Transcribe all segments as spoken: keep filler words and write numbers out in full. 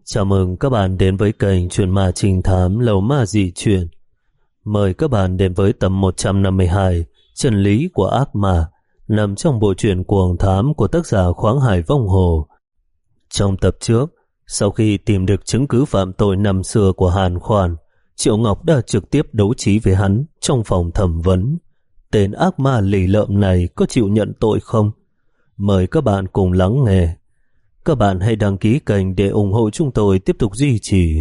Chào mừng các bạn đến với kênh Chuyện Ma Trinh Thám Lầu Ma Dị Chuyện. Mời các bạn đến với tập một trăm năm mươi hai Chân lý của ác ma, nằm trong bộ truyện Cuồng Thám của tác giả Khoáng Hải Vong Hồ. Trong tập trước, sau khi tìm được chứng cứ phạm tội năm xưa của Hàn Khoan, Triệu Ngọc đã trực tiếp đấu trí với hắn trong phòng thẩm vấn. Tên ác ma lì lợm này có chịu nhận tội không? Mời các bạn cùng lắng nghe. Các bạn hãy đăng ký kênh để ủng hộ chúng tôi tiếp tục duy trì.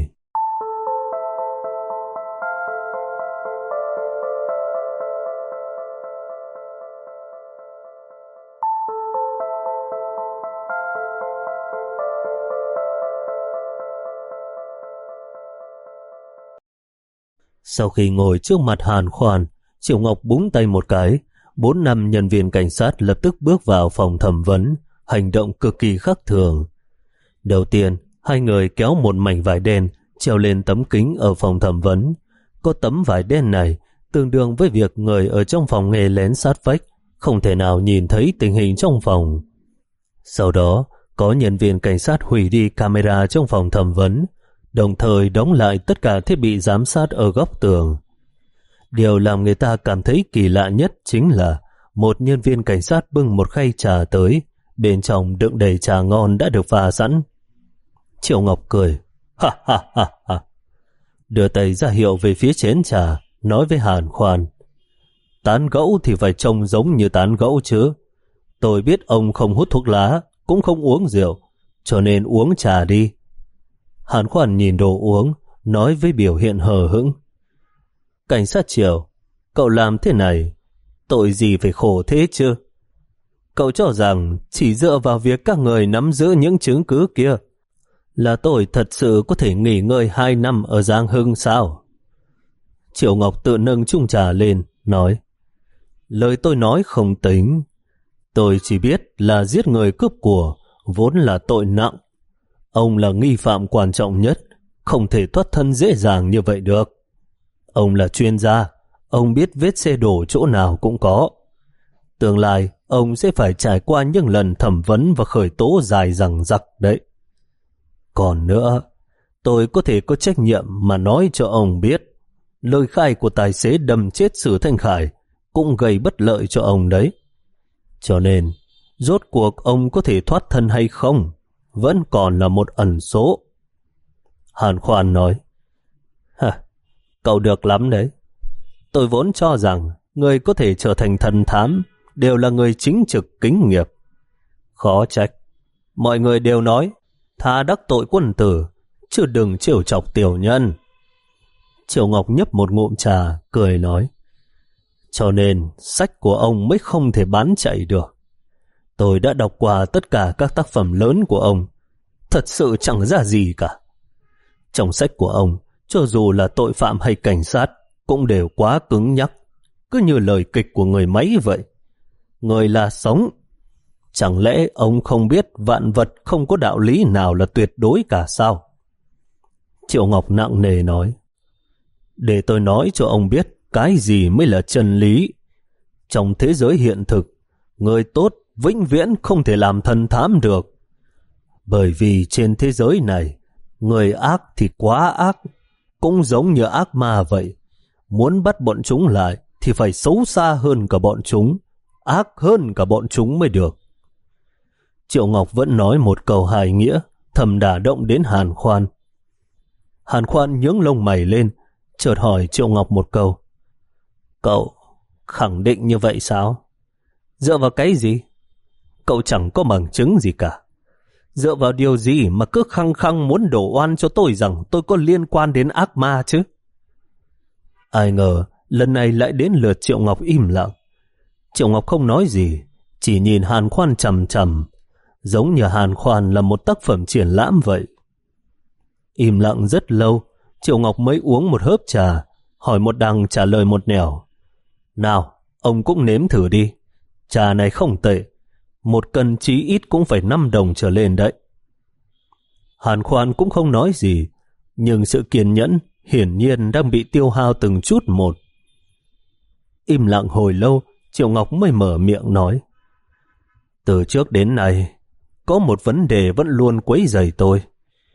Sau khi ngồi trước mặt Hàn Khoan, Triệu Ngọc búng tay một cái, bốn năm nhân viên cảnh sát lập tức bước vào phòng thẩm vấn, hành động cực kỳ khác thường. Đầu tiên, hai người kéo một mảnh vải đen treo lên tấm kính ở phòng thẩm vấn. Có tấm vải đen này tương đương với việc người ở trong phòng nghe lén sát vách, không thể nào nhìn thấy tình hình trong phòng. Sau đó, có nhân viên cảnh sát hủy đi camera trong phòng thẩm vấn, đồng thời đóng lại tất cả thiết bị giám sát ở góc tường. Điều làm người ta cảm thấy kỳ lạ nhất chính là một nhân viên cảnh sát bưng một khay trà tới, bên trong đựng đầy trà ngon đã được pha sẵn. Triệu Ngọc cười, ha ha ha ha, đưa tay ra hiệu về phía chén trà, nói với Hàn Khoan, tán gẫu thì phải trông giống như tán gẫu chứ. Tôi biết ông không hút thuốc lá, cũng không uống rượu, cho nên uống trà đi. Hàn Khoan nhìn đồ uống, nói với biểu hiện hờ hững, cảnh sát Triệu, cậu làm thế này, tội gì phải khổ thế chứ? Cậu cho rằng chỉ dựa vào việc các người nắm giữ những chứng cứ kia là tôi thật sự có thể nghỉ ngơi hai năm ở Giang Hưng sao? Triệu Ngọc tự nâng chung trà lên, nói, lời tôi nói không tính. Tôi chỉ biết là giết người cướp của vốn là tội nặng. Ông là nghi phạm quan trọng nhất, không thể thoát thân dễ dàng như vậy được. Ông là chuyên gia, ông biết vết xe đổ chỗ nào cũng có. Tương lai, ông sẽ phải trải qua những lần thẩm vấn và khởi tố dài dằng dặc đấy. Còn nữa, tôi có thể có trách nhiệm mà nói cho ông biết, lời khai của tài xế đâm chết Sử Thanh Khải cũng gây bất lợi cho ông đấy. Cho nên, rốt cuộc ông có thể thoát thân hay không, vẫn còn là một ẩn số. Hàn Khoan nói, hả, cậu được lắm đấy. Tôi vốn cho rằng người có thể trở thành thần thám đều là người chính trực kính nghiệp. Khó trách, mọi người đều nói thà đắc tội quân tử, chứ đừng trêu chọc tiểu nhân. Triệu Ngọc nhấp một ngụm trà, cười nói, cho nên sách của ông mới không thể bán chạy được. Tôi đã đọc qua tất cả các tác phẩm lớn của ông, thật sự chẳng ra gì cả. Trong sách của ông, cho dù là tội phạm hay cảnh sát, cũng đều quá cứng nhắc, cứ như lời kịch của người máy vậy. Người là sống. Chẳng lẽ ông không biết vạn vật không có đạo lý nào là tuyệt đối cả sao? Triệu Ngọc nặng nề nói, để tôi nói cho ông biết cái gì mới là chân lý. Trong thế giới hiện thực, người tốt vĩnh viễn không thể làm thần thám được. Bởi vì trên thế giới này, người ác thì quá ác, cũng giống như ác ma vậy. Muốn bắt bọn chúng lại thì phải xấu xa hơn cả bọn chúng, ác hơn cả bọn chúng mới được. Triệu Ngọc vẫn nói một câu hài nghĩa, thầm đả động đến Hàn Khoan. Hàn Khoan nhướng lông mày lên, chợt hỏi Triệu Ngọc một câu, cậu khẳng định như vậy sao? Dựa vào cái gì? Cậu chẳng có bằng chứng gì cả. Dựa vào điều gì mà cứ khăng khăng muốn đổ oan cho tôi rằng tôi có liên quan đến ác ma chứ? Ai ngờ lần này lại đến lượt Triệu Ngọc im lặng. Triệu Ngọc không nói gì, chỉ nhìn Hàn Khoan chằm chằm, giống như Hàn Khoan là một tác phẩm triển lãm vậy. Im lặng rất lâu, Triệu Ngọc mới uống một hớp trà, hỏi một đằng trả lời một nẻo. Nào, ông cũng nếm thử đi. Trà này không tệ, một cân chí ít cũng phải năm đồng trở lên đấy. Hàn Khoan cũng không nói gì, nhưng sự kiên nhẫn hiển nhiên đang bị tiêu hao từng chút một. Im lặng hồi lâu, Triệu Ngọc mới mở miệng nói, từ trước đến nay, có một vấn đề vẫn luôn quấy rầy tôi.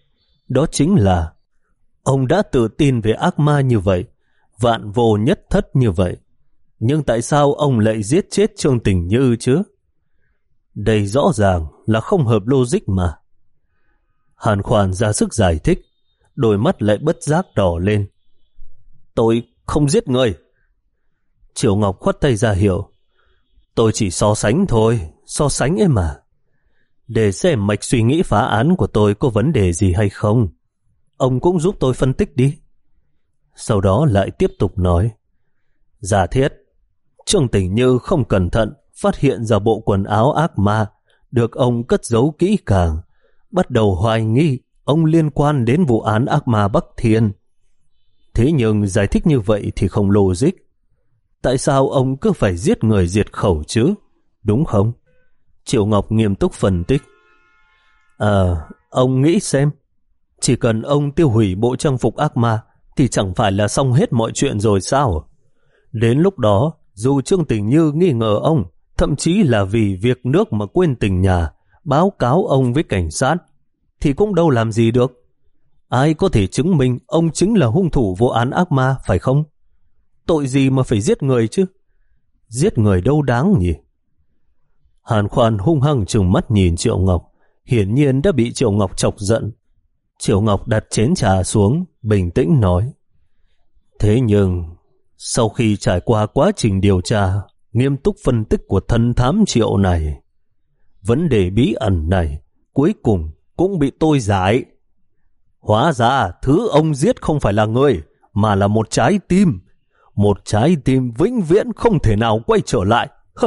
đó chính là ông đã tự tin về ác ma như vậy, vạn vô nhất thất như vậy. Nhưng tại sao ông lại giết chết Trương Tình Như chứ? Đây rõ ràng là không hợp logic mà. Hàn Khoan ra sức giải thích, đôi mắt lại bất giác đỏ lên. Tôi không giết người. Triệu Ngọc khoát tay ra hiệu. Tôi chỉ so sánh thôi, so sánh ấy mà. Để xem mạch suy nghĩ phá án của tôi có vấn đề gì hay không. Ông cũng giúp tôi phân tích đi. Sau đó lại tiếp tục nói. Giả thiết, Trương Tình Như không cẩn thận phát hiện ra bộ quần áo ác ma được ông cất giấu kỹ càng, bắt đầu hoài nghi ông liên quan đến vụ án ác ma Bắc Thiên. Thế nhưng giải thích như vậy thì không logic. Tại sao ông cứ phải giết người diệt khẩu chứ? Đúng không? Triệu Ngọc nghiêm túc phân tích. À, ông nghĩ xem, chỉ cần ông tiêu hủy bộ trang phục ác ma thì chẳng phải là xong hết mọi chuyện rồi sao? Đến lúc đó, dù Trương Tình Như nghi ngờ ông, thậm chí là vì việc nước mà quên tình nhà, báo cáo ông với cảnh sát, thì cũng đâu làm gì được. Ai có thể chứng minh ông chính là hung thủ vụ án ác ma, phải không? Tội gì mà phải giết người chứ? Giết người đâu đáng nhỉ? Hàn Khoan hung hăng trừng mắt nhìn Triệu Ngọc, hiển nhiên đã bị Triệu Ngọc chọc giận. Triệu Ngọc đặt chén trà xuống, bình tĩnh nói. Thế nhưng, sau khi trải qua quá trình điều tra, nghiêm túc phân tích của thân thám Triệu này, vấn đề bí ẩn này cuối cùng cũng bị tôi giải. Hóa ra thứ ông giết không phải là người, mà là một trái tim. Một trái tim vĩnh viễn không thể nào quay trở lại.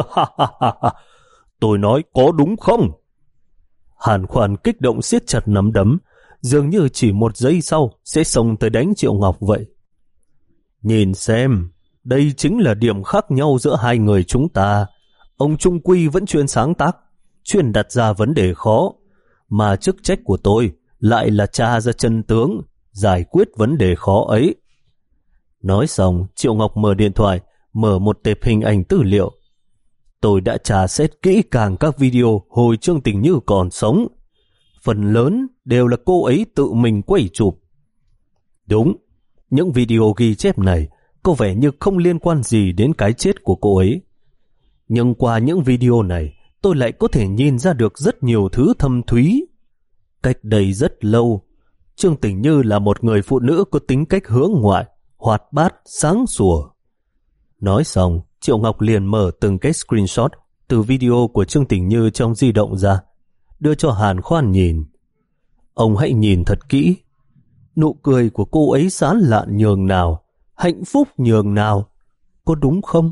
Tôi nói có đúng không? Hàn Khoan kích động siết chặt nắm đấm, dường như chỉ một giây sau sẽ xông tới đánh Triệu Ngọc vậy. Nhìn xem, đây chính là điểm khác nhau giữa hai người chúng ta. Ông trung quy vẫn chuyên sáng tác, chuyên đặt ra vấn đề khó, mà chức trách của tôi lại là tra ra chân tướng, giải quyết vấn đề khó ấy. Nói xong, Triệu Ngọc mở điện thoại, mở một tệp hình ảnh tư liệu. Tôi đã tra xét kỹ càng các video hồi Trương Tình Như còn sống. Phần lớn đều là cô ấy tự mình quay chụp. Đúng, những video ghi chép này có vẻ như không liên quan gì đến cái chết của cô ấy. Nhưng qua những video này, tôi lại có thể nhìn ra được rất nhiều thứ thâm thúy. Cách đây rất lâu, Trương Tình Như là một người phụ nữ có tính cách hướng ngoại, hoạt bát, sáng sủa. Nói xong, Triệu Ngọc liền mở từng cái screenshot từ video của Trương Tình Như trong di động ra, đưa cho Hàn Khoan nhìn. Ông hãy nhìn thật kỹ. Nụ cười của cô ấy sán lạn nhường nào, hạnh phúc nhường nào. Có đúng không?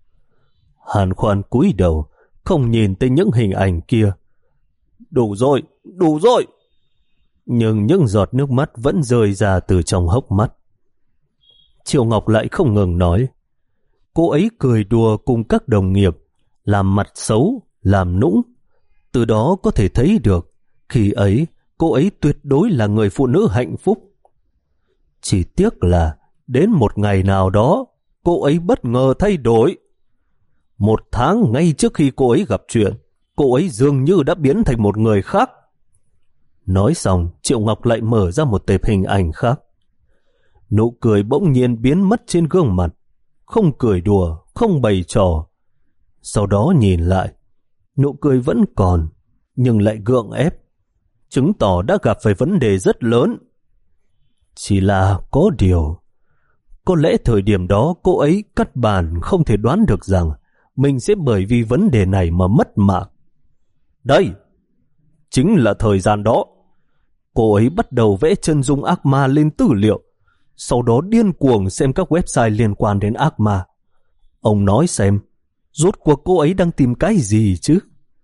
Hàn Khoan cúi đầu, không nhìn tới những hình ảnh kia. Đủ rồi, đủ rồi. Nhưng những giọt nước mắt vẫn rơi ra từ trong hốc mắt. Triệu Ngọc lại không ngừng nói. Cô ấy cười đùa cùng các đồng nghiệp, làm mặt xấu, làm nũng. Từ đó có thể thấy được, khi ấy cô ấy tuyệt đối là người phụ nữ hạnh phúc. Chỉ tiếc là đến một ngày nào đó, cô ấy bất ngờ thay đổi. Một tháng ngay trước khi cô ấy gặp chuyện, cô ấy dường như đã biến thành một người khác. Nói xong, Triệu Ngọc lại mở ra một tệp hình ảnh khác. Nụ cười bỗng nhiên biến mất trên gương mặt, không cười đùa, không bày trò. Sau đó nhìn lại, nụ cười vẫn còn, nhưng lại gượng ép, chứng tỏ đã gặp phải vấn đề rất lớn. Chỉ là có điều, có lẽ thời điểm đó cô ấy cắt bàn không thể đoán được rằng mình sẽ bởi vì vấn đề này mà mất mạng. Đây, chính là thời gian đó. Cô ấy bắt đầu vẽ chân dung ác ma lên tư liệu, sau đó điên cuồng xem các website liên quan đến ác ma. Ông nói xem, rốt cuộc cô ấy đang tìm cái gì chứ?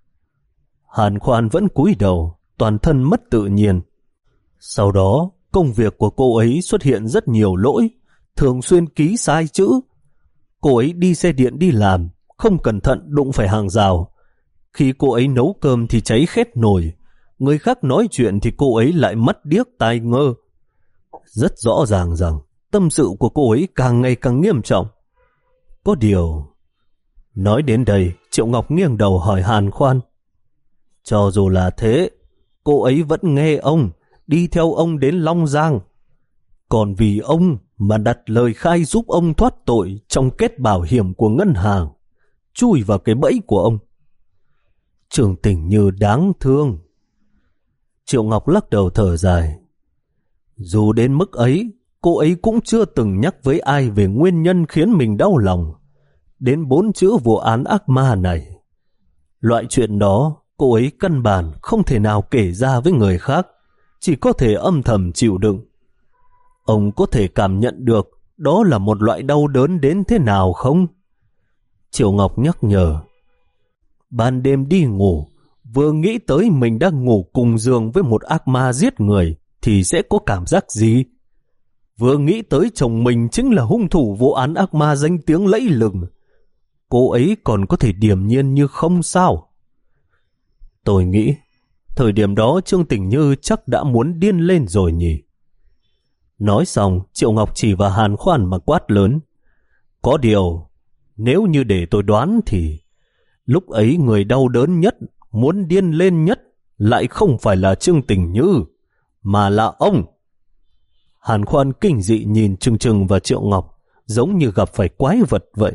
Hàn Khoan vẫn cúi đầu, toàn thân mất tự nhiên. Sau đó, công việc của cô ấy xuất hiện rất nhiều lỗi, thường xuyên ký sai chữ. Cô ấy đi xe điện đi làm, không cẩn thận đụng phải hàng rào. Khi cô ấy nấu cơm thì cháy khét nồi, người khác nói chuyện thì cô ấy lại mắt điếc tai ngơ. Rất rõ ràng rằng tâm sự của cô ấy càng ngày càng nghiêm trọng. Có điều... Nói đến đây, Triệu Ngọc nghiêng đầu hỏi Hàn Khoan. Cho dù là thế, cô ấy vẫn nghe ông, đi theo ông đến Long Giang, còn vì ông mà đặt lời khai giúp ông thoát tội trong kết bảo hiểm của ngân hàng, chui vào cái bẫy của ông. Trương Tình Như đáng thương. Triệu Ngọc lắc đầu thở dài. Dù đến mức ấy, cô ấy cũng chưa từng nhắc với ai về nguyên nhân khiến mình đau lòng, đến bốn chữ vụ án ác ma này. Loại chuyện đó cô ấy căn bản không thể nào kể ra với người khác, chỉ có thể âm thầm chịu đựng. Ông có thể cảm nhận được đó là một loại đau đớn đến thế nào không? Triệu Ngọc nhắc nhở. Ban đêm đi ngủ, vừa nghĩ tới mình đang ngủ cùng giường với một ác ma giết người thì sẽ có cảm giác gì? Vừa nghĩ tới chồng mình chính là hung thủ vụ án ác ma danh tiếng lẫy lừng, cô ấy còn có thể điềm nhiên như không sao? Tôi nghĩ thời điểm đó Trương Tình Như chắc đã muốn điên lên rồi nhỉ. Nói xong, Triệu Ngọc chỉ vào Hàn Khoan mà quát lớn. Có điều, nếu như để tôi đoán thì lúc ấy người đau đớn nhất, muốn điên lên nhất lại không phải là Trương Tình Như, mà là ông. Hàn Khoan kinh dị nhìn chừng chừng vào Triệu Ngọc, giống như gặp phải quái vật vậy.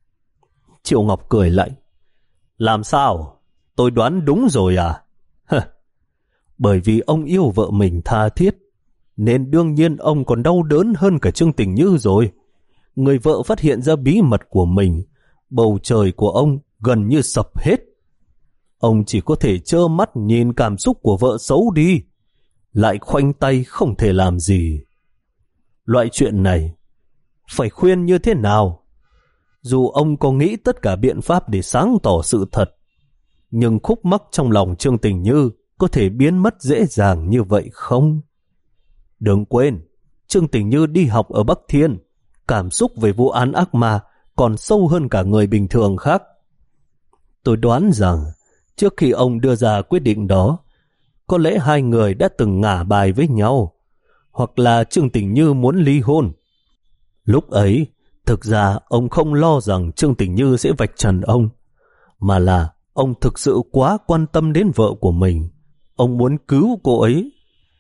Triệu Ngọc cười lạnh. Làm sao? Tôi đoán đúng rồi à? Hờ. Bởi vì ông yêu vợ mình tha thiết, nên đương nhiên ông còn đau đớn hơn cả Trương Tình Như rồi. Người vợ phát hiện ra bí mật của mình, bầu trời của ông gần như sập hết. Ông chỉ có thể trơ mắt nhìn cảm xúc của vợ xấu đi, lại khoanh tay không thể làm gì. Loại chuyện này phải khuyên như thế nào? Dù ông có nghĩ tất cả biện pháp để sáng tỏ sự thật, nhưng khúc mắc trong lòng Trương Tình Như có thể biến mất dễ dàng như vậy không? Đừng quên, Trương Tình Như đi học ở Bắc Thiên, cảm xúc về vụ án ác ma còn sâu hơn cả người bình thường khác. Tôi đoán rằng trước khi ông đưa ra quyết định đó, có lẽ hai người đã từng ngả bài với nhau, hoặc là Trương Tình Như muốn ly hôn. Lúc ấy, thực ra ông không lo rằng Trương Tình Như sẽ vạch trần ông, mà là ông thực sự quá quan tâm đến vợ của mình. Ông muốn cứu cô ấy.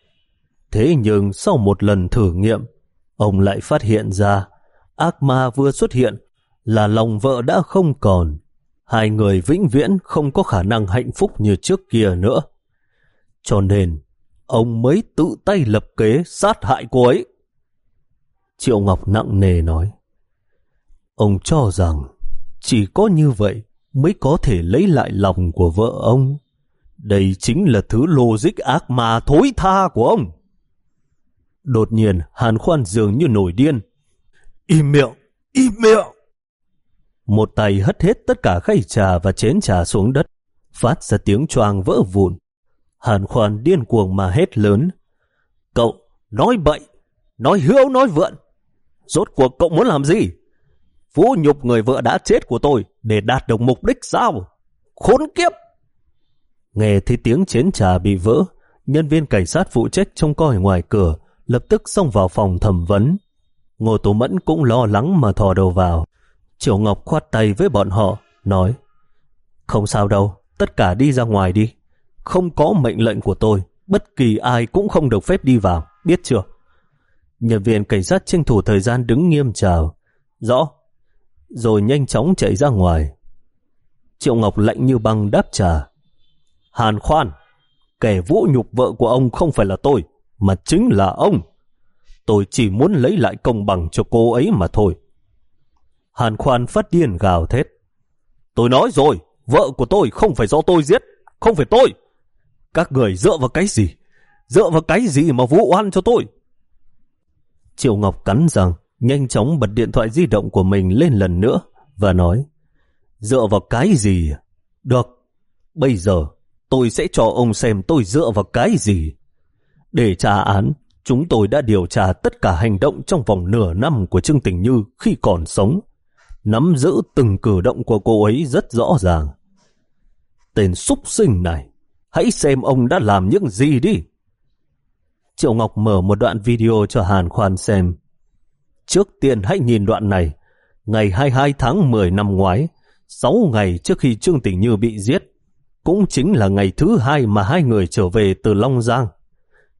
Thế nhưng sau một lần thử nghiệm, ông lại phát hiện ra ác ma vừa xuất hiện là lòng vợ đã không còn. Hai người vĩnh viễn không có khả năng hạnh phúc như trước kia nữa. Cho nên ông mới tự tay lập kế sát hại cô ấy. Triệu Ngọc nặng nề nói. Ông cho rằng chỉ có như vậy mới có thể lấy lại lòng của vợ ông. Đây chính là thứ logic ác ma thối tha của ông. Đột nhiên Hàn Khoan dường như nổi điên. Im miệng, im miệng. Một tay hất hết tất cả khay trà và chén trà xuống đất, phát ra tiếng choang vỡ vụn. Hàn Khoan điên cuồng mà hét lớn. Cậu nói bậy, nói hữu nói vượn. Rốt cuộc cậu muốn làm gì? Vũ nhục người vợ đã chết của tôi để đạt được mục đích sao? Khốn kiếp! Nghe thấy tiếng chén trà bị vỡ, nhân viên cảnh sát phụ trách trông coi ngoài cửa lập tức xông vào phòng thẩm vấn. Ngô Tú Mẫn cũng lo lắng mà thò đầu vào. Triệu Ngọc khoát tay với bọn họ, nói: Không sao đâu, tất cả đi ra ngoài đi. Không có mệnh lệnh của tôi, bất kỳ ai cũng không được phép đi vào, biết chưa? Nhân viên cảnh sát tranh thủ thời gian đứng nghiêm chào. Rõ. Rồi nhanh chóng chạy ra ngoài. Triệu Ngọc lạnh như băng đáp trả. Hàn Khoan, kẻ vũ nhục vợ của ông không phải là tôi, mà chính là ông. Tôi chỉ muốn lấy lại công bằng cho cô ấy mà thôi. Hàn Khoan phát điên gào thét. Tôi nói rồi, vợ của tôi không phải do tôi giết, không phải tôi. Các người dựa vào cái gì? Dựa vào cái gì mà vu oan cho tôi? Triệu Ngọc cắn răng, nhanh chóng bật điện thoại di động của mình lên lần nữa và nói: Dựa vào cái gì? Được, bây giờ tôi sẽ cho ông xem tôi dựa vào cái gì. Để trả án, chúng tôi đã điều tra tất cả hành động trong vòng nửa năm của Trương Tình Như khi còn sống, nắm giữ từng cử động của cô ấy rất rõ ràng. Tên súc sinh này, hãy xem ông đã làm những gì đi. Triệu Ngọc mở một đoạn video cho Hàn Khoan xem. Trước tiên hãy nhìn đoạn này. Ngày hai mươi hai tháng mười năm ngoái, sáu ngày trước khi Trương Tình Như bị giết, cũng chính là ngày thứ hai mà hai người trở về từ Long Giang.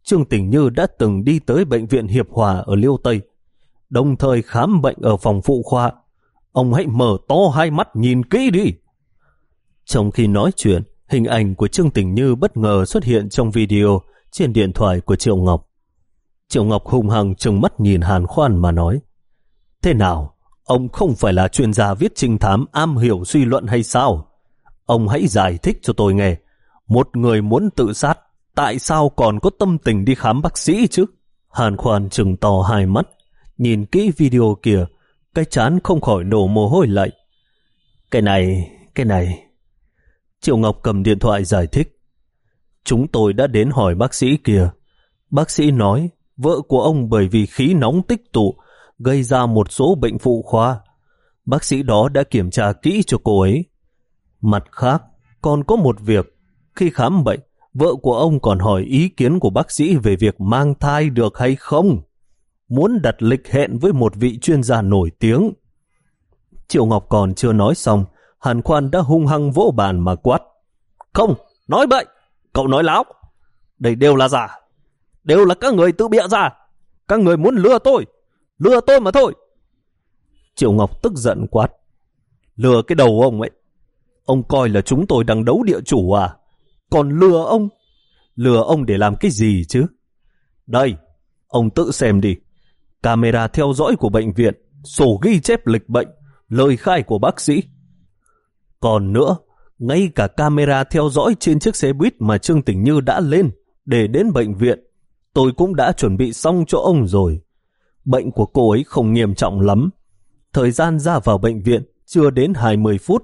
Trương Tình Như đã từng đi tới bệnh viện Hiệp Hòa ở Liêu Tây, đồng thời khám bệnh ở phòng phụ khoa. Ông hãy mở to hai mắt nhìn kỹ đi. Trong khi nói chuyện, hình ảnh của Trương Tình Như bất ngờ xuất hiện trong video trên điện thoại của Triệu Ngọc. Triệu Ngọc hung hăng trừng mắt nhìn Hàn Khoan mà nói: Thế nào? Ông không phải là chuyên gia viết trinh thám am hiểu suy luận hay sao? Ông hãy giải thích cho tôi nghe. Một người muốn tự sát, tại sao còn có tâm tình đi khám bác sĩ chứ? Hàn Khoan trừng to hai mắt, nhìn kỹ video kìa, cái trán không khỏi đổ mồ hôi lạnh. Cái này, cái này... Triệu Ngọc cầm điện thoại giải thích. Chúng tôi đã đến hỏi bác sĩ kìa. Bác sĩ nói vợ của ông bởi vì khí nóng tích tụ gây ra một số bệnh phụ khoa. Bác sĩ đó đã kiểm tra kỹ cho cô ấy. Mặt khác, còn có một việc. Khi khám bệnh, vợ của ông còn hỏi ý kiến của bác sĩ về việc mang thai được hay không. Muốn đặt lịch hẹn với một vị chuyên gia nổi tiếng. Triệu Ngọc còn chưa nói xong, Hàn Khoan đã hung hăng vỗ bàn mà quát: Không, nói bậy, cậu nói láo. Đây đều là giả, đều là các người tự bịa ra. Các người muốn lừa tôi, lừa tôi mà thôi. Triệu Ngọc tức giận quát: Lừa cái đầu ông ấy. Ông coi là chúng tôi đang đấu địa chủ à? Còn lừa ông? Lừa ông để làm cái gì chứ? Đây, ông tự xem đi. Camera theo dõi của bệnh viện, sổ ghi chép lịch bệnh, lời khai của bác sĩ. Còn nữa, ngay cả camera theo dõi trên chiếc xe buýt mà Trương Tình Như đã lên để đến bệnh viện, tôi cũng đã chuẩn bị xong cho ông rồi. Bệnh của cô ấy không nghiêm trọng lắm. Thời gian ra vào bệnh viện chưa đến hai mươi phút.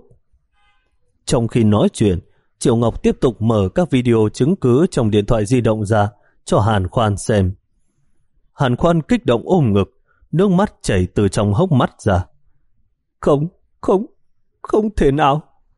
Trong khi nói chuyện, Triệu Ngọc tiếp tục mở các video chứng cứ trong điện thoại di động ra cho Hàn Khoan xem. Hàn Khoan kích động ôm ngực, nước mắt chảy từ trong hốc mắt ra. Không, không, không thể nào.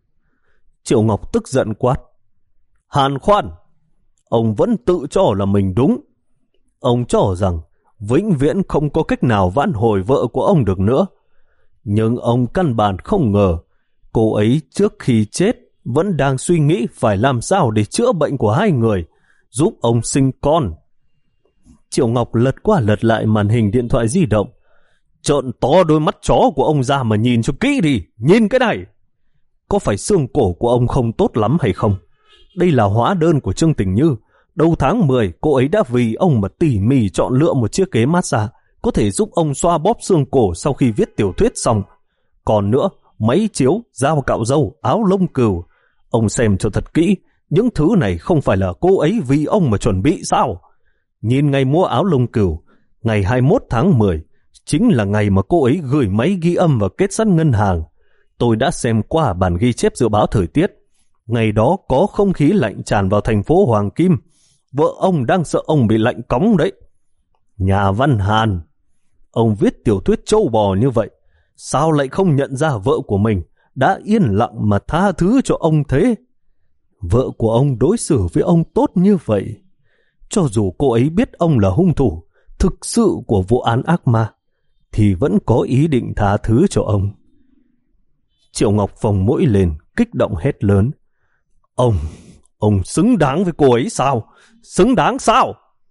Triệu Ngọc tức giận quát: Hàn Khoan, ông vẫn tự cho là mình đúng. Ông cho rằng vĩnh viễn không có cách nào vãn hồi vợ của ông được nữa. Nhưng ông căn bản không ngờ cô ấy trước khi chết vẫn đang suy nghĩ phải làm sao để chữa bệnh của hai người, giúp ông sinh con. Triệu Ngọc lật qua lật lại màn hình điện thoại di động. Trợn to đôi mắt chó của ông ra mà nhìn cho kỹ đi. Nhìn cái này. Có phải xương cổ của ông không tốt lắm hay không? Đây là hóa đơn của Trương Tình Như. Đầu tháng mười, cô ấy đã vì ông mà tỉ mỉ chọn lựa một chiếc ghế massage có thể giúp ông xoa bóp xương cổ sau khi viết tiểu thuyết xong. Còn nữa, máy chiếu, dao cạo râu, áo lông cừu. Ông xem cho thật kỹ, những thứ này không phải là cô ấy vì ông mà chuẩn bị sao? Nhìn ngày mua áo lông cừu, ngày hai mươi mốt tháng mười, chính là ngày mà cô ấy gửi máy ghi âm và kết sắt ngân hàng. Tôi đã xem qua bản ghi chép dự báo thời tiết. Ngày đó có không khí lạnh tràn vào thành phố Hoàng Kim. Vợ ông đang sợ ông bị lạnh cóng đấy. Nhà văn Hàn, ông viết tiểu thuyết trâu bò như vậy, sao lại không nhận ra vợ của mình đã yên lặng mà tha thứ cho ông thế? Vợ của ông đối xử với ông tốt như vậy. Cho dù cô ấy biết ông là hung thủ thực sự của vụ án ác ma, thì vẫn có ý định tha thứ cho ông. Triệu Ngọc phồng mũi lên, kích động hét lớn: Ông, ông xứng đáng với cô ấy sao? Xứng đáng sao?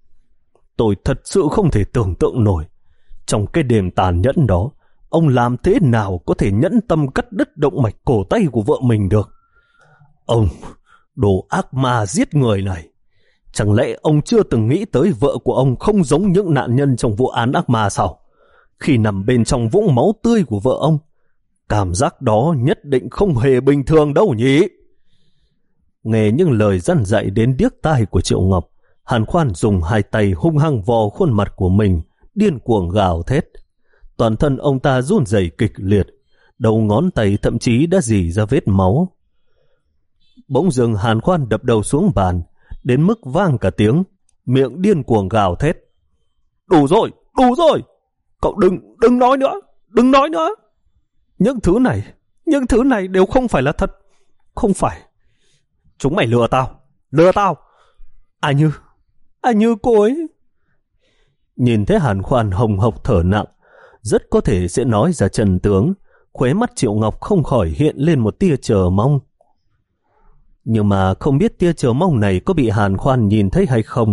Tôi thật sự không thể tưởng tượng nổi. Trong cái đêm tàn nhẫn đó, ông làm thế nào có thể nhẫn tâm cắt đứt động mạch cổ tay của vợ mình được? Ông, đồ ác ma giết người này. Chẳng lẽ ông chưa từng nghĩ tới vợ của ông không giống những nạn nhân trong vụ án ác ma sao? Khi nằm bên trong vũng máu tươi của vợ ông, cảm giác đó nhất định không hề bình thường đâu nhỉ? Nghe những lời dằn dạy đến điếc tai của Triệu Ngọc, Hàn Khoan dùng hai tay hung hăng vò khuôn mặt của mình, điên cuồng gào thét. Toàn thân ông ta run rẩy kịch liệt, đầu ngón tay thậm chí đã rỉ ra vết máu. Bỗng dưng Hàn Khoan đập đầu xuống bàn, đến mức vang cả tiếng, miệng điên cuồng gào thét: Đủ rồi, đủ rồi! Cậu đừng, đừng nói nữa, đừng nói nữa! Những thứ này, những thứ này đều không phải là thật. Không phải. Chúng mày lừa tao, lừa tao. Ai Như, ai Như cô ấy. Nhìn thấy Hàn Khoan hồng hộc thở nặng, rất có thể sẽ nói ra chân tướng. Khóe mắt Triệu Ngọc không khỏi hiện lên một tia chờ mong. Nhưng mà không biết tia chờ mong này có bị Hàn Khoan nhìn thấy hay không.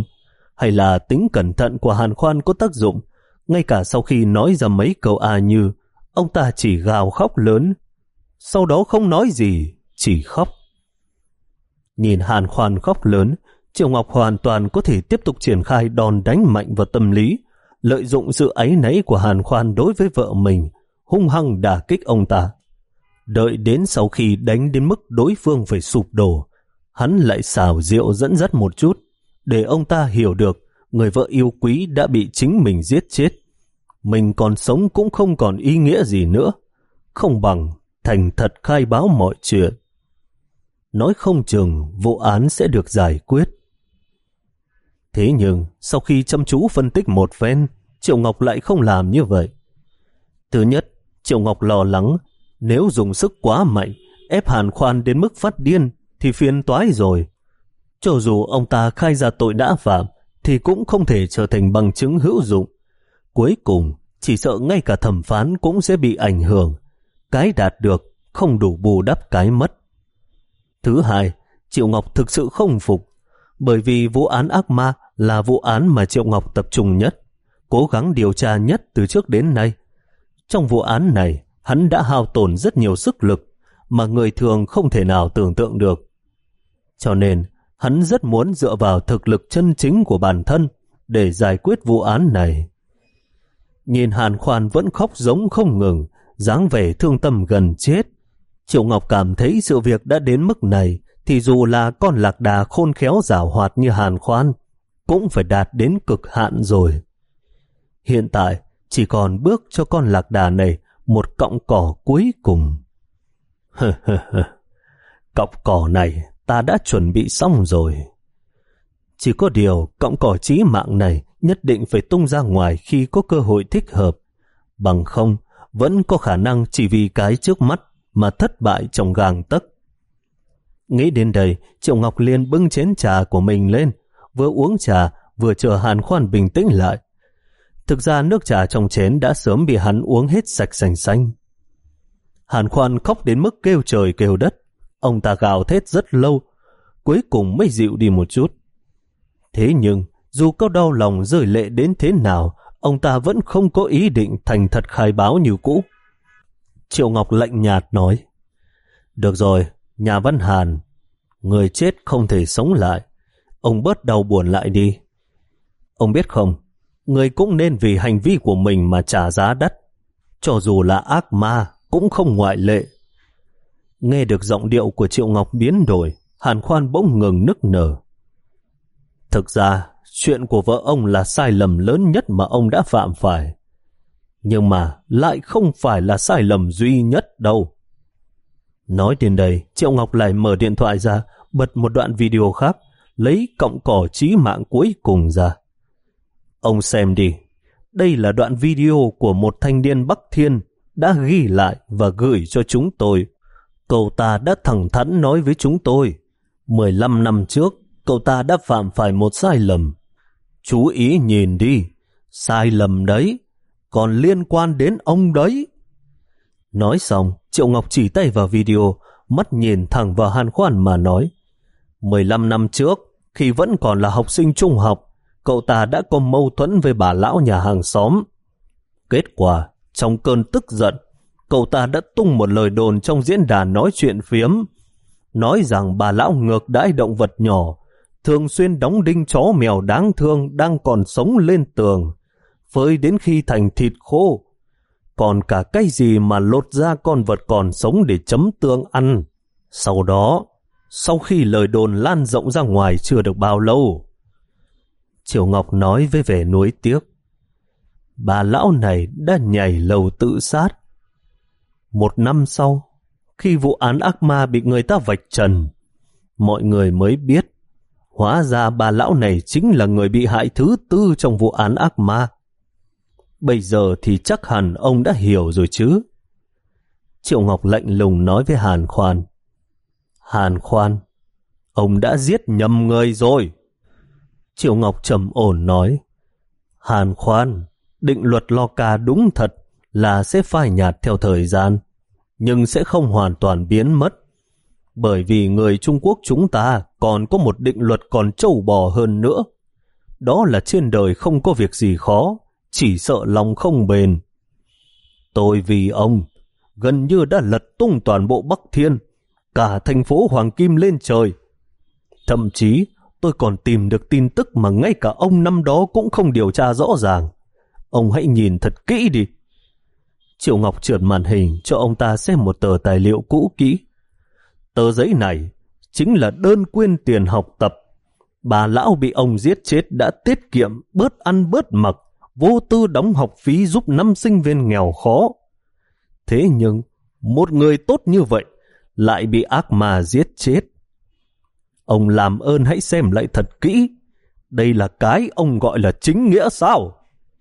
hay là tính cẩn thận của Hàn Khoan có tác dụng. Ngay cả sau khi nói ra mấy câu a như, ông ta chỉ gào khóc lớn, sau đó không nói gì, chỉ khóc. Nhìn Hàn Khoan khóc lớn, Triệu Ngọc hoàn toàn có thể tiếp tục triển khai đòn đánh mạnh vào tâm lý, lợi dụng sự áy náy của Hàn Khoan đối với vợ mình, hung hăng đả kích ông ta. Đợi đến sau khi đánh đến mức đối phương phải sụp đổ, hắn lại xào rượu dẫn dắt một chút, để ông ta hiểu được người vợ yêu quý đã bị chính mình giết chết. Mình còn sống cũng không còn ý nghĩa gì nữa, không bằng thành thật khai báo mọi chuyện. Nói không chừng vụ án sẽ được giải quyết. Thế nhưng sau khi chăm chú phân tích một phen, Triệu Ngọc lại không làm như vậy. Thứ nhất, Triệu Ngọc lo lắng nếu dùng sức quá mạnh, ép Hàn Khoan đến mức phát điên thì phiền toái rồi. Cho dù ông ta khai ra tội đã phạm thì cũng không thể trở thành bằng chứng hữu dụng. Cuối cùng, chỉ sợ ngay cả thẩm phán cũng sẽ bị ảnh hưởng. Cái đạt được không đủ bù đắp cái mất. Thứ hai, Triệu Ngọc thực sự không phục, bởi vì vụ án ác ma là vụ án mà Triệu Ngọc tập trung nhất, cố gắng điều tra nhất từ trước đến nay. Trong vụ án này, hắn đã hao tổn rất nhiều sức lực mà người thường không thể nào tưởng tượng được. Cho nên, hắn rất muốn dựa vào thực lực chân chính của bản thân để giải quyết vụ án này. Nhìn Hàn Khoan vẫn khóc giống không ngừng, dáng vẻ thương tâm gần chết, Triệu Ngọc cảm thấy sự việc đã đến mức này thì dù là con lạc đà khôn khéo giảo hoạt như Hàn Khoan cũng phải đạt đến cực hạn rồi. Hiện tại chỉ còn bước cho con lạc đà này một cọng cỏ cuối cùng. Cọng cỏ này ta đã chuẩn bị xong rồi. Chỉ có điều cọng cỏ chí mạng này nhất định phải tung ra ngoài khi có cơ hội thích hợp, bằng không vẫn có khả năng chỉ vì cái trước mắt mà thất bại trong gang tấc. Nghĩ đến đây, Triệu Ngọc liền bưng chén trà của mình lên, vừa uống trà vừa chờ Hàn Khoan bình tĩnh lại. Thực ra nước trà trong chén đã sớm bị hắn uống hết sạch sành xanh. Hàn Khoan khóc đến mức kêu trời kêu đất, ông ta gào thét rất lâu, cuối cùng mới dịu đi một chút. Thế nhưng dù có đau lòng rơi lệ đến thế nào, ông ta vẫn không có ý định thành thật khai báo như cũ. Triệu Ngọc lạnh nhạt nói, được rồi, nhà văn Hàn, người chết không thể sống lại, ông bớt đau buồn lại đi. Ông biết không, người cũng nên vì hành vi của mình mà trả giá đắt, cho dù là ác ma cũng không ngoại lệ. Nghe được giọng điệu của Triệu Ngọc biến đổi, Hàn Khoan bỗng ngừng nức nở. Thực ra, chuyện của vợ ông là sai lầm lớn nhất mà ông đã phạm phải. Nhưng mà lại không phải là sai lầm duy nhất đâu. Nói đến đây, Triệu Ngọc lại mở điện thoại ra, bật một đoạn video khác, lấy cọng cỏ chí mạng cuối cùng ra. Ông xem đi, đây là đoạn video của một thanh niên Bắc Thiên đã ghi lại và gửi cho chúng tôi. Cậu ta đã thẳng thắn nói với chúng tôi, mười lăm năm trước, cậu ta đã phạm phải một sai lầm. Chú ý nhìn đi, sai lầm đấy, còn liên quan đến ông đấy. Nói xong, Triệu Ngọc chỉ tay vào video, mắt nhìn thẳng vào Hàn Khoan mà nói, mười lăm năm trước, khi vẫn còn là học sinh trung học, cậu ta đã có mâu thuẫn với bà lão nhà hàng xóm. Kết quả, trong cơn tức giận, cậu ta đã tung một lời đồn trong diễn đàn nói chuyện phiếm, nói rằng bà lão ngược đãi động vật nhỏ, thường xuyên đóng đinh chó mèo đáng thương đang còn sống lên tường, phơi đến khi thành thịt khô. Còn cả cái gì mà lột ra con vật còn sống để chấm tương ăn. Sau đó, sau khi lời đồn lan rộng ra ngoài chưa được bao lâu, Triệu Ngọc nói với vẻ nuối tiếc, bà lão này đã nhảy lầu tự sát. Một năm sau, khi vụ án ác ma bị người ta vạch trần, mọi người mới biết, hóa ra bà lão này chính là người bị hại thứ tư trong vụ án ác ma. Bây giờ thì chắc hẳn ông đã hiểu rồi chứ. Triệu Ngọc lạnh lùng nói với Hàn Khoan, Hàn Khoan, ông đã giết nhầm người rồi. Triệu Ngọc trầm ổn nói, Hàn Khoan, định luật Loca đúng thật là sẽ phai nhạt theo thời gian, nhưng sẽ không hoàn toàn biến mất, bởi vì người Trung Quốc chúng ta còn có một định luật còn trâu bò hơn nữa. đó là trên đời không có việc gì khó, chỉ sợ lòng không bền. Tôi vì ông gần như đã lật tung toàn bộ Bắc Thiên, cả thành phố Hoàng Kim lên trời. Thậm chí tôi còn tìm được tin tức mà ngay cả ông năm đó cũng không điều tra rõ ràng. Ông hãy nhìn thật kỹ đi. Triệu Ngọc trượt màn hình cho ông ta xem một tờ tài liệu cũ kỹ. Tờ giấy này chính là đơn quyên tiền học tập. Bà lão bị ông giết chết đã tiết kiệm, bớt ăn bớt mặc, vô tư đóng học phí giúp năm sinh viên nghèo khó. Thế nhưng, một người tốt như vậy lại bị ác ma giết chết. Ông làm ơn hãy xem lại thật kỹ. Đây là cái ông gọi là chính nghĩa sao?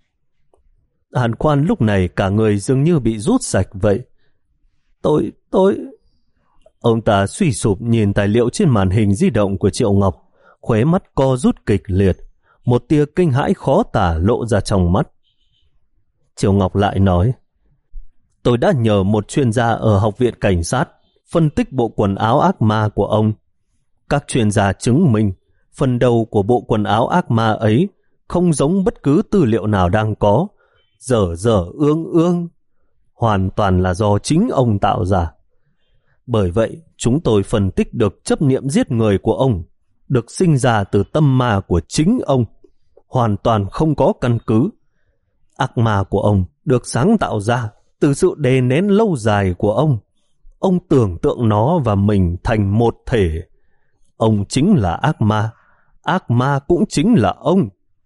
Hàn Khoan lúc này cả người dường như bị rút sạch vậy. Tôi, tôi... Ông ta suy sụp nhìn tài liệu trên màn hình di động của Triệu Ngọc, khóe mắt co rút kịch liệt, một tia kinh hãi khó tả lộ ra trong mắt. Triệu Ngọc lại nói, tôi đã nhờ một chuyên gia ở Học viện Cảnh sát phân tích bộ quần áo ác ma của ông. Các chuyên gia chứng minh phần đầu của bộ quần áo ác ma ấy không giống bất cứ tư liệu nào đang có, dở dở ương ương, hoàn toàn là do chính ông tạo ra. Bởi vậy, chúng tôi phân tích được chấp niệm giết người của ông được sinh ra từ tâm ma của chính ông, hoàn toàn không có căn cứ. Ác ma của ông được sáng tạo ra từ sự đè nén lâu dài của ông. Ông tưởng tượng nó và mình thành một thể. Ông chính là ác ma, ác ma cũng chính là ông.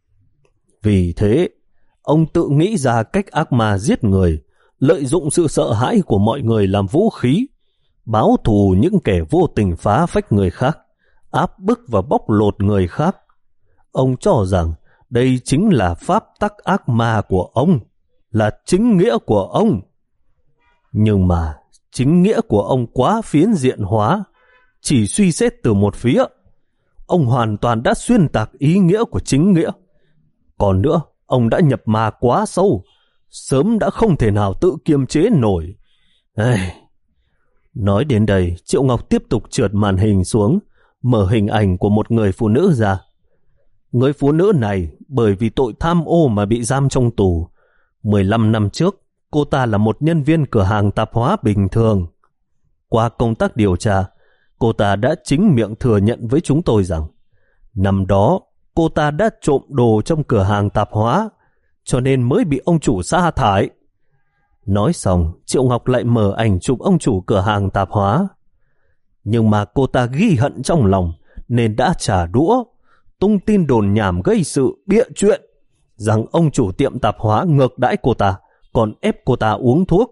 Vì thế, ông tự nghĩ ra cách ác ma giết người, lợi dụng sự sợ hãi của mọi người làm vũ khí, báo thù những kẻ vô tình phá phách người khác, áp bức và bóc lột người khác. Ông cho rằng đây chính là pháp tắc ác ma của ông, là chính nghĩa của ông. Nhưng mà chính nghĩa của ông quá phiến diện hóa, chỉ suy xét từ một phía. Ông hoàn toàn đã xuyên tạc ý nghĩa của chính nghĩa. Còn nữa, ông đã nhập ma quá sâu, sớm đã không thể nào tự kiềm chế nổi. Ây... Nói đến đây, Triệu Ngọc tiếp tục trượt màn hình xuống, mở hình ảnh của một người phụ nữ ra. Người phụ nữ này bởi vì tội tham ô mà bị giam trong tù. mười lăm năm trước, cô ta là một nhân viên cửa hàng tạp hóa bình thường. Qua công tác điều tra, cô ta đã chính miệng thừa nhận với chúng tôi rằng năm đó cô ta đã trộm đồ trong cửa hàng tạp hóa, cho nên mới bị ông chủ sa thải. Nói xong, Triệu Ngọc lại mở ảnh chụp ông chủ cửa hàng tạp hóa. Nhưng mà cô ta ghi hận trong lòng nên đã trả đũa, tung tin đồn nhảm gây sự, bịa chuyện rằng ông chủ tiệm tạp hóa ngược đãi cô ta, còn ép cô ta uống thuốc.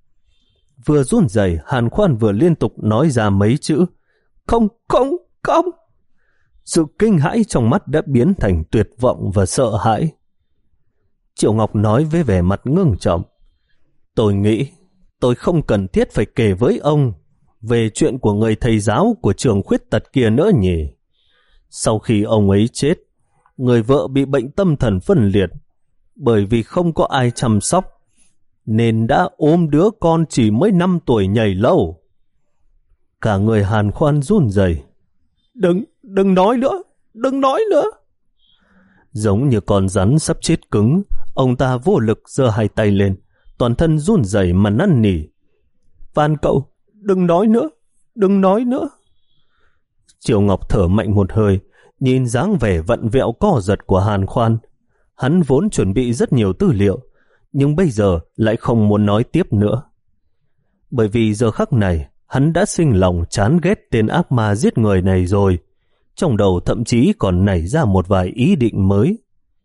Vừa run rẩy, Hàn Khoan vừa liên tục nói ra mấy chữ không, không, không. Sự kinh hãi trong mắt đã biến thành tuyệt vọng và sợ hãi. Triệu Ngọc nói với vẻ mặt ngưng trọng, tôi nghĩ tôi không cần thiết phải kể với ông về chuyện của người thầy giáo của trường khuyết tật kia nữa nhỉ. Sau khi ông ấy chết, người vợ bị bệnh tâm thần phân liệt, bởi vì không có ai chăm sóc, nên đã ôm đứa con chỉ mới năm tuổi nhảy lầu. Cả người Hàn Khoan run rẩy. Đừng, đừng nói nữa, đừng nói nữa. Giống như con rắn sắp chết cứng, ông ta vô lực giơ hai tay lên, toàn thân run rẩy mà năn nỉ. Van cậu, đừng nói nữa, đừng nói nữa. Triệu Ngọc thở mạnh một hơi, nhìn dáng vẻ vặn vẹo co giật của Hàn Khoan. Hắn vốn chuẩn bị rất nhiều tư liệu, nhưng bây giờ lại không muốn nói tiếp nữa. Bởi vì giờ khắc này, hắn đã sinh lòng chán ghét tên ác ma giết người này rồi. Trong đầu thậm chí còn nảy ra một vài ý định mới.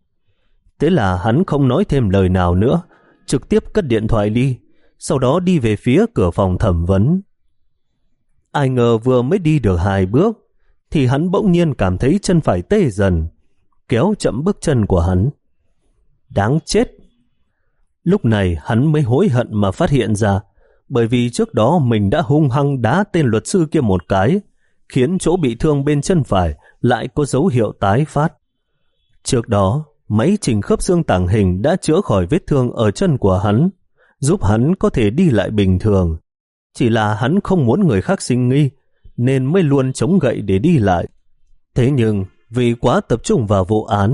Thế là hắn không nói thêm lời nào nữa, trực tiếp cất điện thoại đi, sau đó đi về phía cửa phòng thẩm vấn. Ai ngờ vừa mới đi được hai bước, thì hắn bỗng nhiên cảm thấy chân phải tê dần, kéo chậm bước chân của hắn. Đáng chết! Lúc này hắn mới hối hận mà phát hiện ra, bởi vì trước đó mình đã hung hăng đá tên luật sư kia một cái, khiến chỗ bị thương bên chân phải lại có dấu hiệu tái phát. Trước đó, máy chỉnh khớp xương tàng hình đã chữa khỏi vết thương ở chân của hắn, giúp hắn có thể đi lại bình thường. Chỉ là hắn không muốn người khác sinh nghi, nên mới luôn chống gậy để đi lại. Thế nhưng, vì quá tập trung vào vụ án,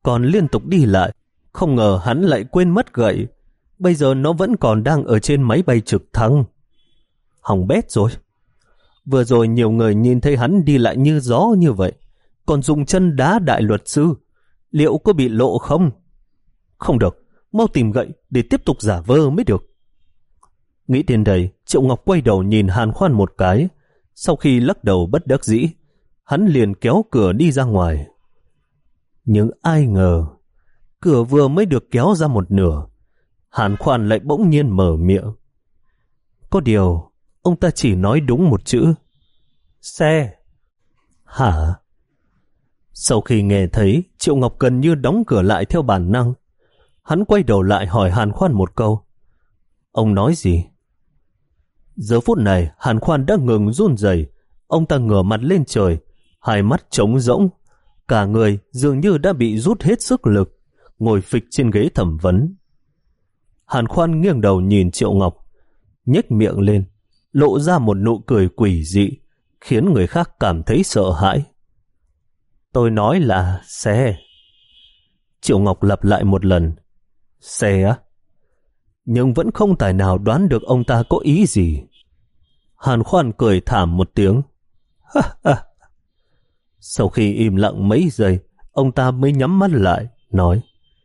còn liên tục đi lại. Không ngờ hắn lại quên mất gậy. Bây giờ nó vẫn còn đang ở trên máy bay trực thăng. Hỏng bét rồi. Vừa rồi nhiều người nhìn thấy hắn đi lại như gió như vậy, còn dùng chân đá đại luật sư. Liệu có bị lộ không? Không được, mau tìm gậy để tiếp tục giả vờ mới được. Nghĩ đến đây, Triệu Ngọc quay đầu nhìn Hàn Khoan một cái. Sau khi lắc đầu bất đắc dĩ, hắn liền kéo cửa đi ra ngoài. Nhưng ai ngờ, cửa vừa mới được kéo ra một nửa, Hàn Khoan lại bỗng nhiên mở miệng. Có điều, ông ta chỉ nói đúng một chữ: xe. Hả? Sau khi nghe thấy, Triệu Ngọc gần như đóng cửa lại theo bản năng. Hắn quay đầu lại hỏi Hàn Khoan một câu. Ông nói gì? Giờ phút này, Hàn Khoan đã ngừng run rẩy. Ông ta ngửa mặt lên trời, hai mắt trống rỗng, cả người dường như đã bị rút hết sức lực, ngồi phịch trên ghế thẩm vấn. Hàn Khoan nghiêng đầu nhìn Triệu Ngọc, nhếch miệng lên, lộ ra một nụ cười quỷ dị, khiến người khác cảm thấy sợ hãi. Tôi nói là xe. Triệu Ngọc lặp lại một lần. Xe á? Nhưng vẫn không tài nào đoán được ông ta có ý gì. Hàn Khoan cười thảm một tiếng. Sau khi im lặng mấy giây, ông ta mới nhắm mắt lại, nói: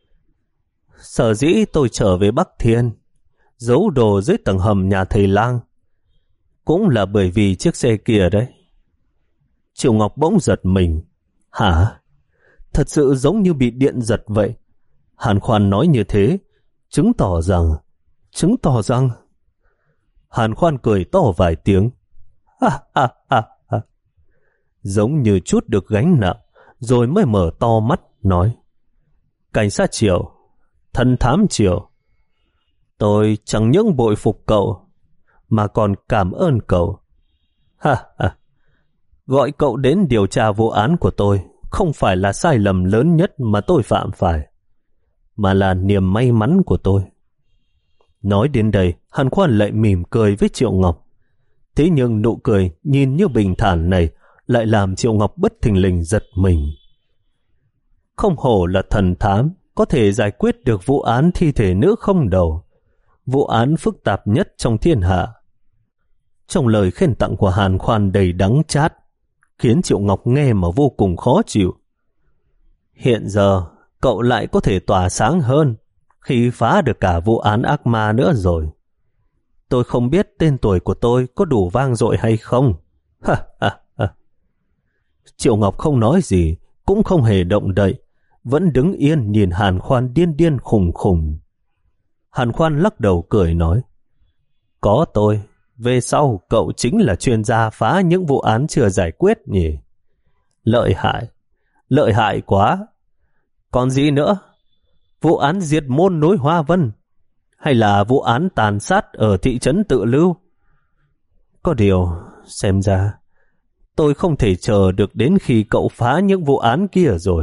Sở dĩ tôi trở về Bắc Thiên, giấu đồ dưới tầng hầm nhà thầy Lang, cũng là bởi vì chiếc xe kia đấy. Triệu Ngọc bỗng giật mình. Hả? Thật sự giống như bị điện giật vậy. Hàn Khoan nói như thế, chứng tỏ rằng, chứng tỏ rằng... Hàn Khoan cười to vài tiếng. Ha ha ha ha. Giống như chút được gánh nặng, rồi mới mở to mắt, nói: Cảnh sát Triệu, thân thám Triệu, tôi chẳng những bội phục cậu, mà còn cảm ơn cậu. Ha ha. Gọi cậu đến điều tra vụ án của tôi không phải là sai lầm lớn nhất mà tôi phạm phải, mà là niềm may mắn của tôi. Nói đến đây, Hàn Khoan lại mỉm cười với Triệu Ngọc. Thế nhưng nụ cười nhìn như bình thản này lại làm Triệu Ngọc bất thình lình giật mình. Không hổ là thần thám, có thể giải quyết được vụ án thi thể nữ không đầu, vụ án phức tạp nhất trong thiên hạ. Trong lời khen tặng của Hàn Khoan đầy đắng chát, khiến Triệu Ngọc nghe mà vô cùng khó chịu. Hiện giờ, cậu lại có thể tỏa sáng hơn khi phá được cả vụ án ác ma nữa rồi. Tôi không biết tên tuổi của tôi có đủ vang dội hay không. Ha ha ha. Triệu Ngọc không nói gì, cũng không hề động đậy, vẫn đứng yên nhìn Hàn Khoan điên điên khùng khùng. Hàn Khoan lắc đầu cười nói: Có tôi, về sau cậu chính là chuyên gia phá những vụ án chưa giải quyết nhỉ? Lợi hại, lợi hại quá. Còn gì nữa? Vụ án diệt môn núi Hoa Vân, hay là vụ án tàn sát ở thị trấn Tự Lưu? Có điều, xem ra, tôi không thể chờ được đến khi cậu phá những vụ án kia rồi.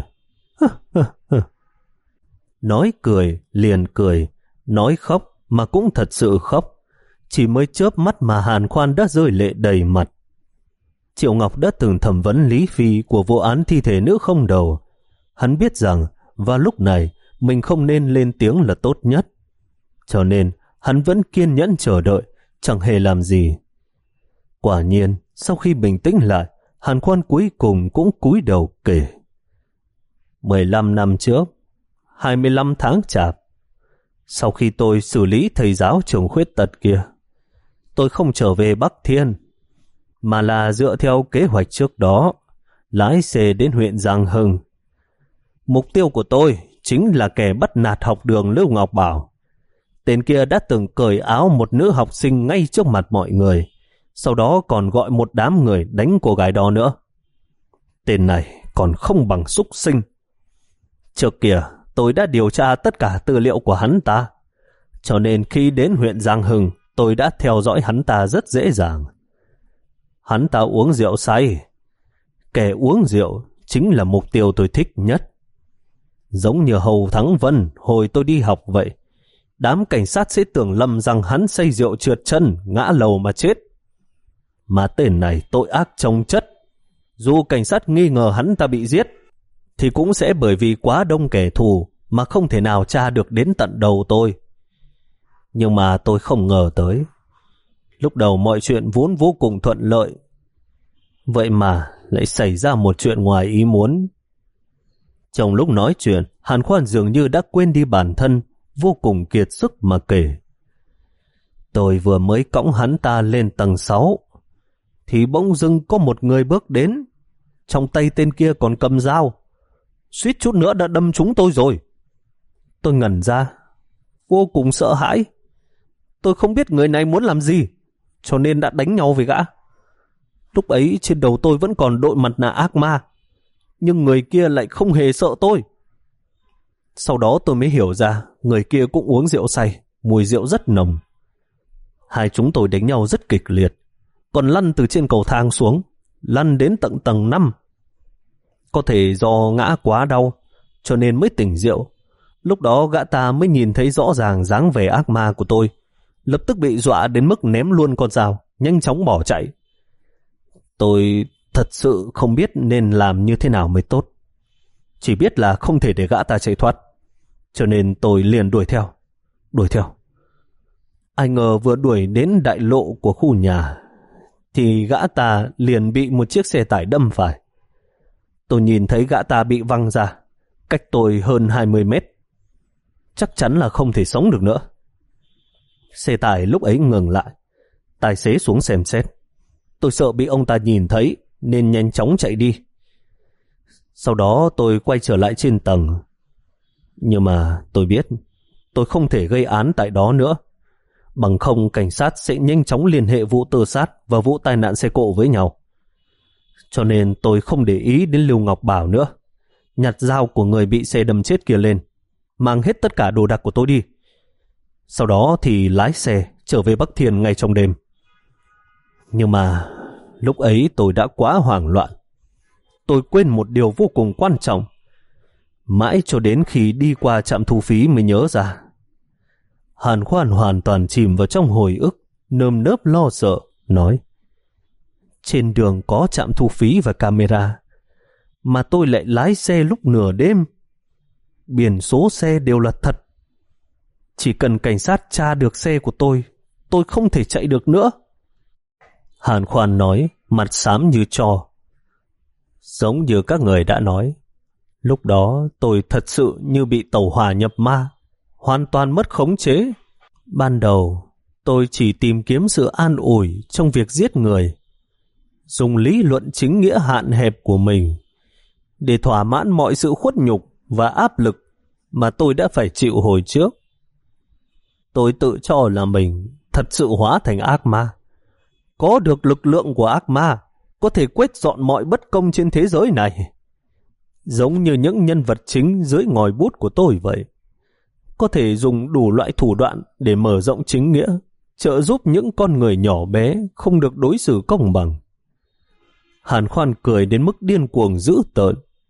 Nói cười, liền cười, nói khóc mà cũng thật sự khóc. Chỉ mới chớp mắt mà Hàn Khoan đã rơi lệ đầy mặt. Triệu Ngọc đã từng thẩm vấn Lý Phi của vụ án thi thể nữ không đầu. Hắn biết rằng vào lúc này mình không nên lên tiếng là tốt nhất. Cho nên hắn vẫn kiên nhẫn chờ đợi, chẳng hề làm gì. Quả nhiên, sau khi bình tĩnh lại, Hàn Khoan cuối cùng cũng cúi đầu kể. mười lăm năm trước, hai mươi lăm tháng Chạp, sau khi tôi xử lý thầy giáo trường khuyết tật kia, tôi không trở về Bắc Thiên, mà là dựa theo kế hoạch trước đó, lái xe đến huyện Giang Hưng. Mục tiêu của tôi chính là kẻ bắt nạt học đường Lưu Ngọc Bảo. Tên kia đã từng cởi áo một nữ học sinh ngay trước mặt mọi người, sau đó còn gọi một đám người đánh cô gái đó nữa. Tên này còn không bằng súc sinh. Trước kia, tôi đã điều tra tất cả tư liệu của hắn ta, cho nên khi đến huyện Giang Hưng, tôi đã theo dõi hắn ta rất dễ dàng. Hắn ta uống rượu say. Kẻ uống rượu chính là mục tiêu tôi thích nhất. Giống như Hầu Thắng Vân hồi tôi đi học vậy, đám cảnh sát sẽ tưởng lầm rằng hắn say rượu trượt chân, ngã lầu mà chết. Mà tên này tội ác chồng chất. Dù cảnh sát nghi ngờ hắn ta bị giết, thì cũng sẽ bởi vì quá đông kẻ thù mà không thể nào tra được đến tận đầu tôi. Nhưng mà tôi không ngờ tới, lúc đầu mọi chuyện vốn vô cùng thuận lợi, vậy mà lại xảy ra một chuyện ngoài ý muốn. Trong lúc nói chuyện, Hàn Khoan dường như đã quên đi bản thân, vô cùng kiệt sức mà kể. Tôi vừa mới cõng hắn ta lên tầng sáu, thì bỗng dưng có một người bước đến, trong tay tên kia còn cầm dao, suýt chút nữa đã đâm trúng tôi rồi. Tôi ngẩn ra, vô cùng sợ hãi. Tôi không biết người này muốn làm gì, cho nên đã đánh nhau với gã. Lúc ấy trên đầu tôi vẫn còn đội mặt nạ ác ma, nhưng người kia lại không hề sợ tôi. Sau đó tôi mới hiểu ra người kia cũng uống rượu say, mùi rượu rất nồng. Hai chúng tôi đánh nhau rất kịch liệt, còn lăn từ trên cầu thang xuống, lăn đến tận tầng năm. Có thể do ngã quá đau, cho nên mới tỉnh rượu. Lúc đó gã ta mới nhìn thấy rõ ràng dáng vẻ ác ma của tôi, lập tức bị dọa đến mức ném luôn con dao, nhanh chóng bỏ chạy. Tôi thật sự không biết nên làm như thế nào mới tốt. Chỉ biết là không thể để gã ta chạy thoát, cho nên tôi liền đuổi theo. Đuổi theo. Ai ngờ vừa đuổi đến đại lộ của khu nhà, thì gã ta liền bị một chiếc xe tải đâm phải. Tôi nhìn thấy gã ta bị văng ra, cách tôi hơn hai mươi mét. Chắc chắn là không thể sống được nữa. Xe tải lúc ấy ngừng lại. Tài xế xuống xem xét. Tôi sợ bị ông ta nhìn thấy nên nhanh chóng chạy đi. Sau đó tôi quay trở lại trên tầng. Nhưng mà tôi biết tôi không thể gây án tại đó nữa. Bằng không cảnh sát sẽ nhanh chóng liên hệ vụ tự sát và vụ tai nạn xe cộ với nhau. Cho nên tôi không để ý đến Lưu Ngọc Bảo nữa. Nhặt dao của người bị xe đâm chết kia lên, mang hết tất cả đồ đạc của tôi đi. Sau đó thì lái xe trở về Bắc Thiên ngay trong đêm. Nhưng mà lúc ấy tôi đã quá hoảng loạn. Tôi quên một điều vô cùng quan trọng. Mãi cho đến khi đi qua trạm thu phí mới nhớ ra. Hàn Khoan hoàn toàn chìm vào trong hồi ức, nơm nớp lo sợ, nói: trên đường có trạm thu phí và camera, mà tôi lại lái xe lúc nửa đêm. Biển số xe đều là thật. Chỉ cần cảnh sát tra được xe của tôi, tôi không thể chạy được nữa. Hàn Khoan nói, mặt xám như tro. Giống như các người đã nói, lúc đó tôi thật sự như bị tẩu hỏa nhập ma, hoàn toàn mất khống chế. Ban đầu tôi chỉ tìm kiếm sự an ủi trong việc giết người, dùng lý luận chính nghĩa hạn hẹp của mình để thỏa mãn mọi sự khuất nhục và áp lực mà tôi đã phải chịu hồi trước. Tôi tự cho là mình thật sự hóa thành ác ma, có được lực lượng của ác ma, có thể quét dọn mọi bất công trên thế giới này. Giống như những nhân vật chính dưới ngòi bút của tôi vậy, có thể dùng đủ loại thủ đoạn để mở rộng chính nghĩa, trợ giúp những con người nhỏ bé không được đối xử công bằng. Hàn Khoan cười đến mức điên cuồng dữ tợn.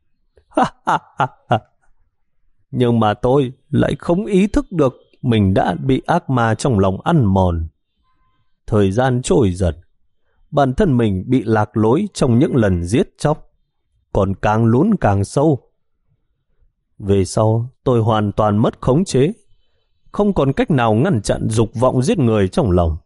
Nhưng mà tôi lại không ý thức được mình đã bị ác ma trong lòng ăn mòn. Thời gian trôi dần, bản thân mình bị lạc lối trong những lần giết chóc, còn càng lún càng sâu. Về sau, tôi hoàn toàn mất khống chế, không còn cách nào ngăn chặn dục vọng giết người trong lòng.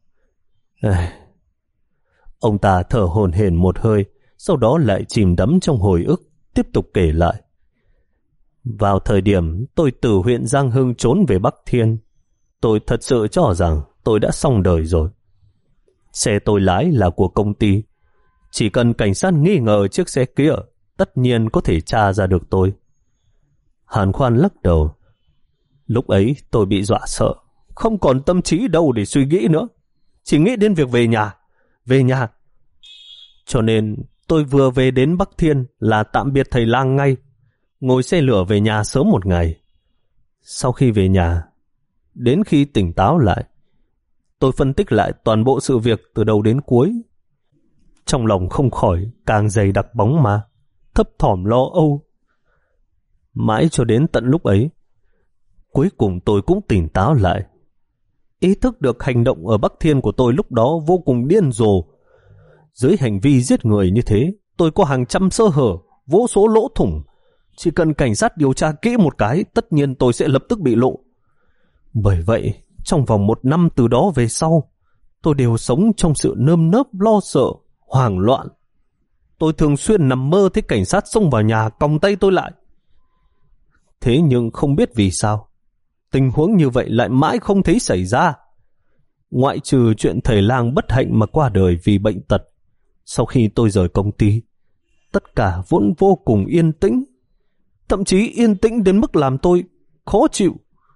Ông ta thở hổn hển một hơi, sau đó lại chìm đắm trong hồi ức, tiếp tục kể lại. Vào thời điểm tôi từ huyện Giang Hưng trốn về Bắc Thiên, tôi thật sự cho rằng tôi đã xong đời rồi. Xe tôi lái là của công ty, chỉ cần cảnh sát nghi ngờ chiếc xe kia, tất nhiên có thể tra ra được tôi. Hàn Khoan lắc đầu. Lúc ấy tôi bị dọa sợ, không còn tâm trí đâu để suy nghĩ nữa, chỉ nghĩ đến việc về nhà, về nhà. Cho nên tôi vừa về đến Bắc Thiên là tạm biệt thầy lang ngay, ngồi xe lửa về nhà sớm một ngày. Sau khi về nhà, đến khi tỉnh táo lại, tôi phân tích lại toàn bộ sự việc từ đầu đến cuối. Trong lòng không khỏi càng dày đặc bóng ma, thấp thỏm lo âu. Mãi cho đến tận lúc ấy, cuối cùng tôi cũng tỉnh táo lại. Ý thức được hành động ở Bắc Thiên của tôi lúc đó vô cùng điên rồ. Dưới hành vi giết người như thế, tôi có hàng trăm sơ hở, vô số lỗ thủng, Chỉ cần cảnh sát điều tra kỹ một cái, tất nhiên tôi sẽ lập tức bị lộ. Bởi vậy, trong vòng một năm từ đó về sau, tôi đều sống trong sự nơm nớp lo sợ, hoảng loạn. Tôi thường xuyên nằm mơ thấy cảnh sát xông vào nhà còng tay tôi lại. Thế nhưng không biết vì sao, tình huống như vậy lại mãi không thấy xảy ra. Ngoại trừ chuyện thầy lang bất hạnh mà qua đời vì bệnh tật, sau khi tôi rời công ty, tất cả vẫn vô cùng yên tĩnh, thậm chí yên tĩnh đến mức làm tôi khó chịu.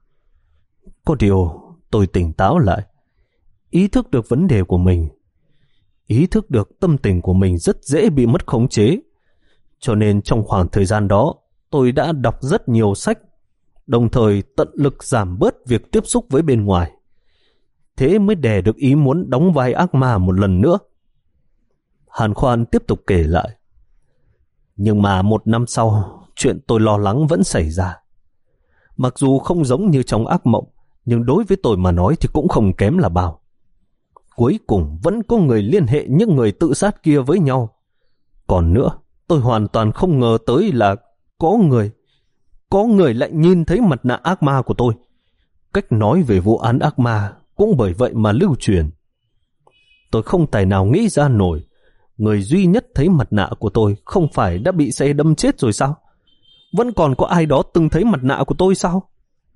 Có điều tôi tỉnh táo lại, ý thức được vấn đề của mình, ý thức được tâm tình của mình rất dễ bị mất khống chế. Cho nên trong khoảng thời gian đó, tôi đã đọc rất nhiều sách, đồng thời tận lực giảm bớt việc tiếp xúc với bên ngoài. Thế mới đè được ý muốn đóng vai ác ma một lần nữa. Hàn Khoan tiếp tục kể lại. Nhưng mà một năm sau, chuyện tôi lo lắng vẫn xảy ra. Mặc dù không giống như trong ác mộng, nhưng đối với tôi mà nói thì cũng không kém là bao. Cuối cùng vẫn có người liên hệ những người tự sát kia với nhau. Còn nữa, tôi hoàn toàn không ngờ tới là có người, có người lại nhìn thấy mặt nạ ác ma của tôi. Cách nói về vụ án ác ma cũng bởi vậy mà lưu truyền. Tôi không tài nào nghĩ ra nổi, người duy nhất thấy mặt nạ của tôi không phải đã bị xe đâm chết rồi sao? Vẫn còn có ai đó từng thấy mặt nạ của tôi sao?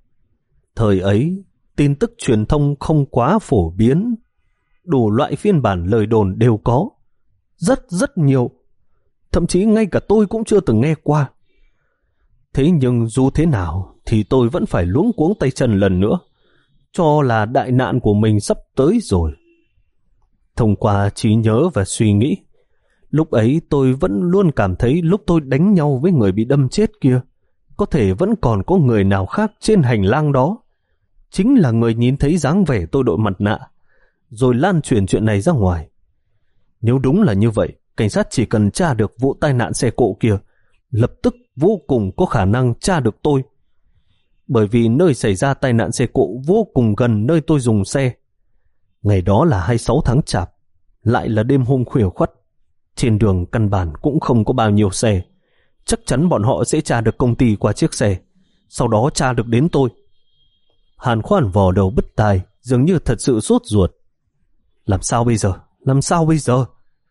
Thời ấy, tin tức truyền thông không quá phổ biến, đủ loại phiên bản lời đồn đều có, rất rất nhiều, thậm chí ngay cả tôi cũng chưa từng nghe qua. Thế nhưng dù thế nào thì tôi vẫn phải luống cuống tay chân lần nữa, cho là đại nạn của mình sắp tới rồi. Thông qua trí nhớ và suy nghĩ, lúc ấy tôi vẫn luôn cảm thấy lúc tôi đánh nhau với người bị đâm chết kia, có thể vẫn còn có người nào khác trên hành lang đó, chính là người nhìn thấy dáng vẻ tôi đội mặt nạ, rồi lan truyền chuyện này ra ngoài. Nếu đúng là như vậy, cảnh sát chỉ cần tra được vụ tai nạn xe cộ kia, lập tức vô cùng có khả năng tra được tôi. Bởi vì nơi xảy ra tai nạn xe cộ vô cùng gần nơi tôi dùng xe. Ngày đó là hai mươi sáu tháng Chạp, lại là đêm hôm khuya khoắt. Trên đường căn bản cũng không có bao nhiêu xe. Chắc chắn bọn họ sẽ tra được công ty qua chiếc xe, sau đó tra được đến tôi. Hàn Khoan vò đầu bứt tai, dường như thật sự sốt ruột. Làm sao bây giờ? Làm sao bây giờ?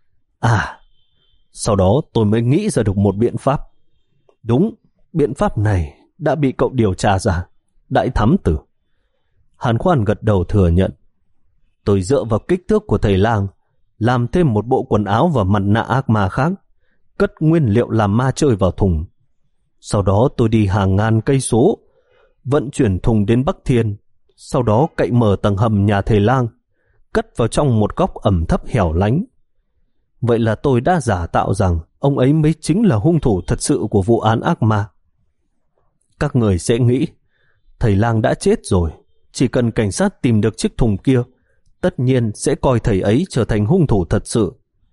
À, sau đó tôi mới nghĩ ra được một biện pháp. Đúng, biện pháp này đã bị cậu điều tra ra, Đại Thám Tử. Hàn Khoan gật đầu thừa nhận. Tôi dựa vào kích thước của thầy lang, làm thêm một bộ quần áo và mặt nạ ác ma khác, cất nguyên liệu làm ma chơi vào thùng. Sau đó tôi đi hàng ngàn cây số, vận chuyển thùng đến Bắc Thiên, sau đó cậy mở tầng hầm nhà thầy lang, cất vào trong một góc ẩm thấp hẻo lánh. Vậy là tôi đã giả tạo rằng ông ấy mới chính là hung thủ thật sự của vụ án ác ma. Các người sẽ nghĩ, thầy lang đã chết rồi, chỉ cần cảnh sát tìm được chiếc thùng kia, tất nhiên sẽ coi thầy ấy trở thành hung thủ thật sự.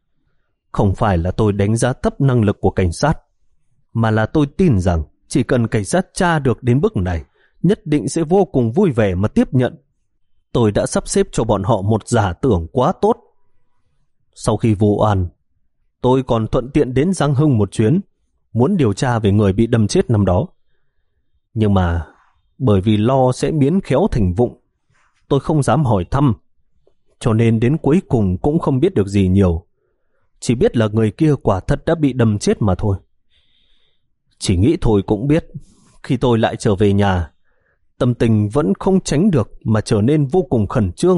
Không phải là tôi đánh giá thấp năng lực của cảnh sát, mà là tôi tin rằng chỉ cần cảnh sát tra được đến bước này, nhất định sẽ vô cùng vui vẻ mà tiếp nhận. Tôi đã sắp xếp cho bọn họ một giả tưởng quá tốt. Sau khi vụ án, tôi còn thuận tiện đến Giang Hưng một chuyến, muốn điều tra về người bị đâm chết năm đó. Nhưng mà bởi vì lo sẽ biến khéo thành vụng, tôi không dám hỏi thăm, cho nên đến cuối cùng cũng không biết được gì nhiều. Chỉ biết là người kia quả thật đã bị đâm chết mà thôi. Chỉ nghĩ thôi cũng biết, khi tôi lại trở về nhà, tâm tình vẫn không tránh được mà trở nên vô cùng khẩn trương.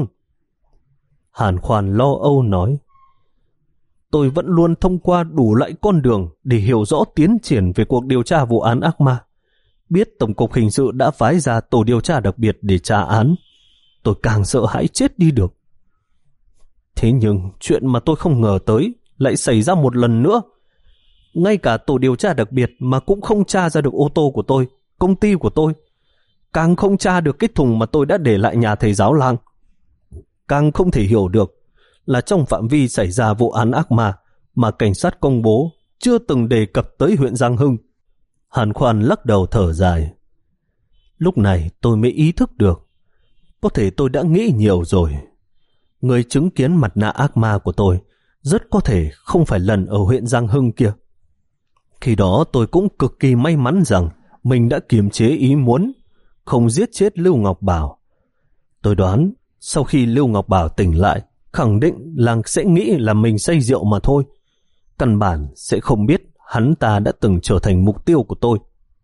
Hàn Khoan lo âu nói, tôi vẫn luôn thông qua đủ loại con đường để hiểu rõ tiến triển về cuộc điều tra vụ án ác ma. Biết Tổng cục Hình sự đã phái ra tổ điều tra đặc biệt để tra án, tôi càng sợ hãi chết đi được. Thế nhưng chuyện mà tôi không ngờ tới lại xảy ra một lần nữa. Ngay cả tổ điều tra đặc biệt mà cũng không tra ra được ô tô của tôi, công ty của tôi, càng không tra được cái thùng mà tôi đã để lại nhà thầy giáo lang. Càng không thể hiểu được là trong phạm vi xảy ra vụ án ác ma mà cảnh sát công bố chưa từng đề cập tới huyện Giang Hưng. Hàn Khoan lắc đầu thở dài. Lúc này tôi mới ý thức được, có thể tôi đã nghĩ nhiều rồi. Người chứng kiến mặt nạ ác ma của tôi rất có thể không phải lần ở huyện Giang Hưng kia. Khi đó tôi cũng cực kỳ may mắn rằng mình đã kiềm chế ý muốn, không giết chết Lưu Ngọc Bảo. Tôi đoán sau khi Lưu Ngọc Bảo tỉnh lại, khẳng định là sẽ nghĩ là mình say rượu mà thôi. Căn bản sẽ không biết hắn ta đã từng trở thành mục tiêu của tôi.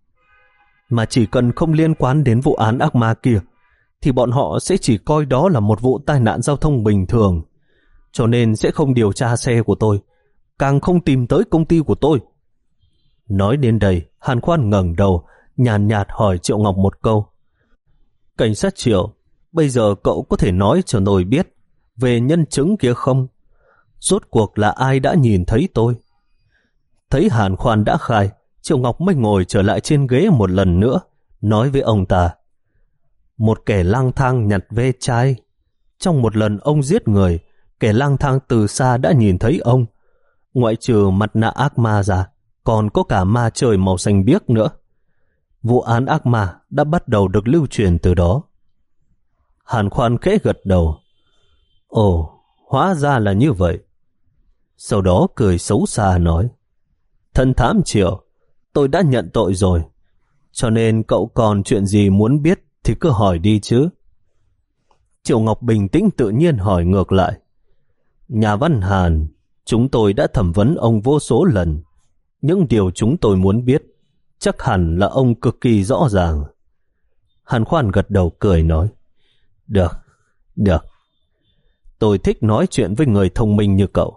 Mà chỉ cần không liên quan đến vụ án ác ma kia, thì bọn họ sẽ chỉ coi đó là một vụ tai nạn giao thông bình thường, cho nên sẽ không điều tra xe của tôi, càng không tìm tới công ty của tôi. Nói đến đây, Hàn Khoan ngẩng đầu, nhàn nhạt, nhạt hỏi Triệu Ngọc một câu. Cảnh sát Triệu, bây giờ cậu có thể nói cho tôi biết về nhân chứng kia không? Rốt cuộc là ai đã nhìn thấy tôi? Thấy Hàn Khoan đã khai, Triệu Ngọc mới ngồi trở lại trên ghế một lần nữa, nói với ông ta. Một kẻ lang thang nhặt ve chai. Trong một lần ông giết người, kẻ lang thang từ xa đã nhìn thấy ông. Ngoại trừ mặt nạ ác ma ra, còn có cả ma trời màu xanh biếc nữa. Vụ án ác ma đã bắt đầu được lưu truyền từ đó. Hàn Khoan khẽ gật đầu. Ồ, hóa ra là như vậy. Sau đó cười xấu xa nói. Thần thám Triệu, tôi đã nhận tội rồi, cho nên cậu còn chuyện gì muốn biết thì cứ hỏi đi chứ. Triệu Ngọc bình tĩnh tự nhiên hỏi ngược lại. Nhà văn Hàn, chúng tôi đã thẩm vấn ông vô số lần. Những điều chúng tôi muốn biết chắc hẳn là ông cực kỳ rõ ràng. Hàn Khoan gật đầu cười nói. Được, được. Tôi thích nói chuyện với người thông minh như cậu.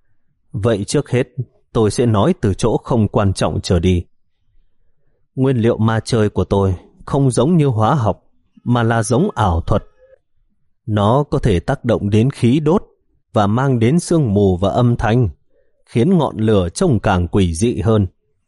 Vậy trước hết tôi sẽ nói từ chỗ không quan trọng trở đi. Nguyên liệu ma chơi của tôi không giống như hóa học, mà là giống ảo thuật. Nó có thể tác động đến khí đốt và mang đến sương mù và âm thanh, khiến ngọn lửa trông càng quỷ dị hơn.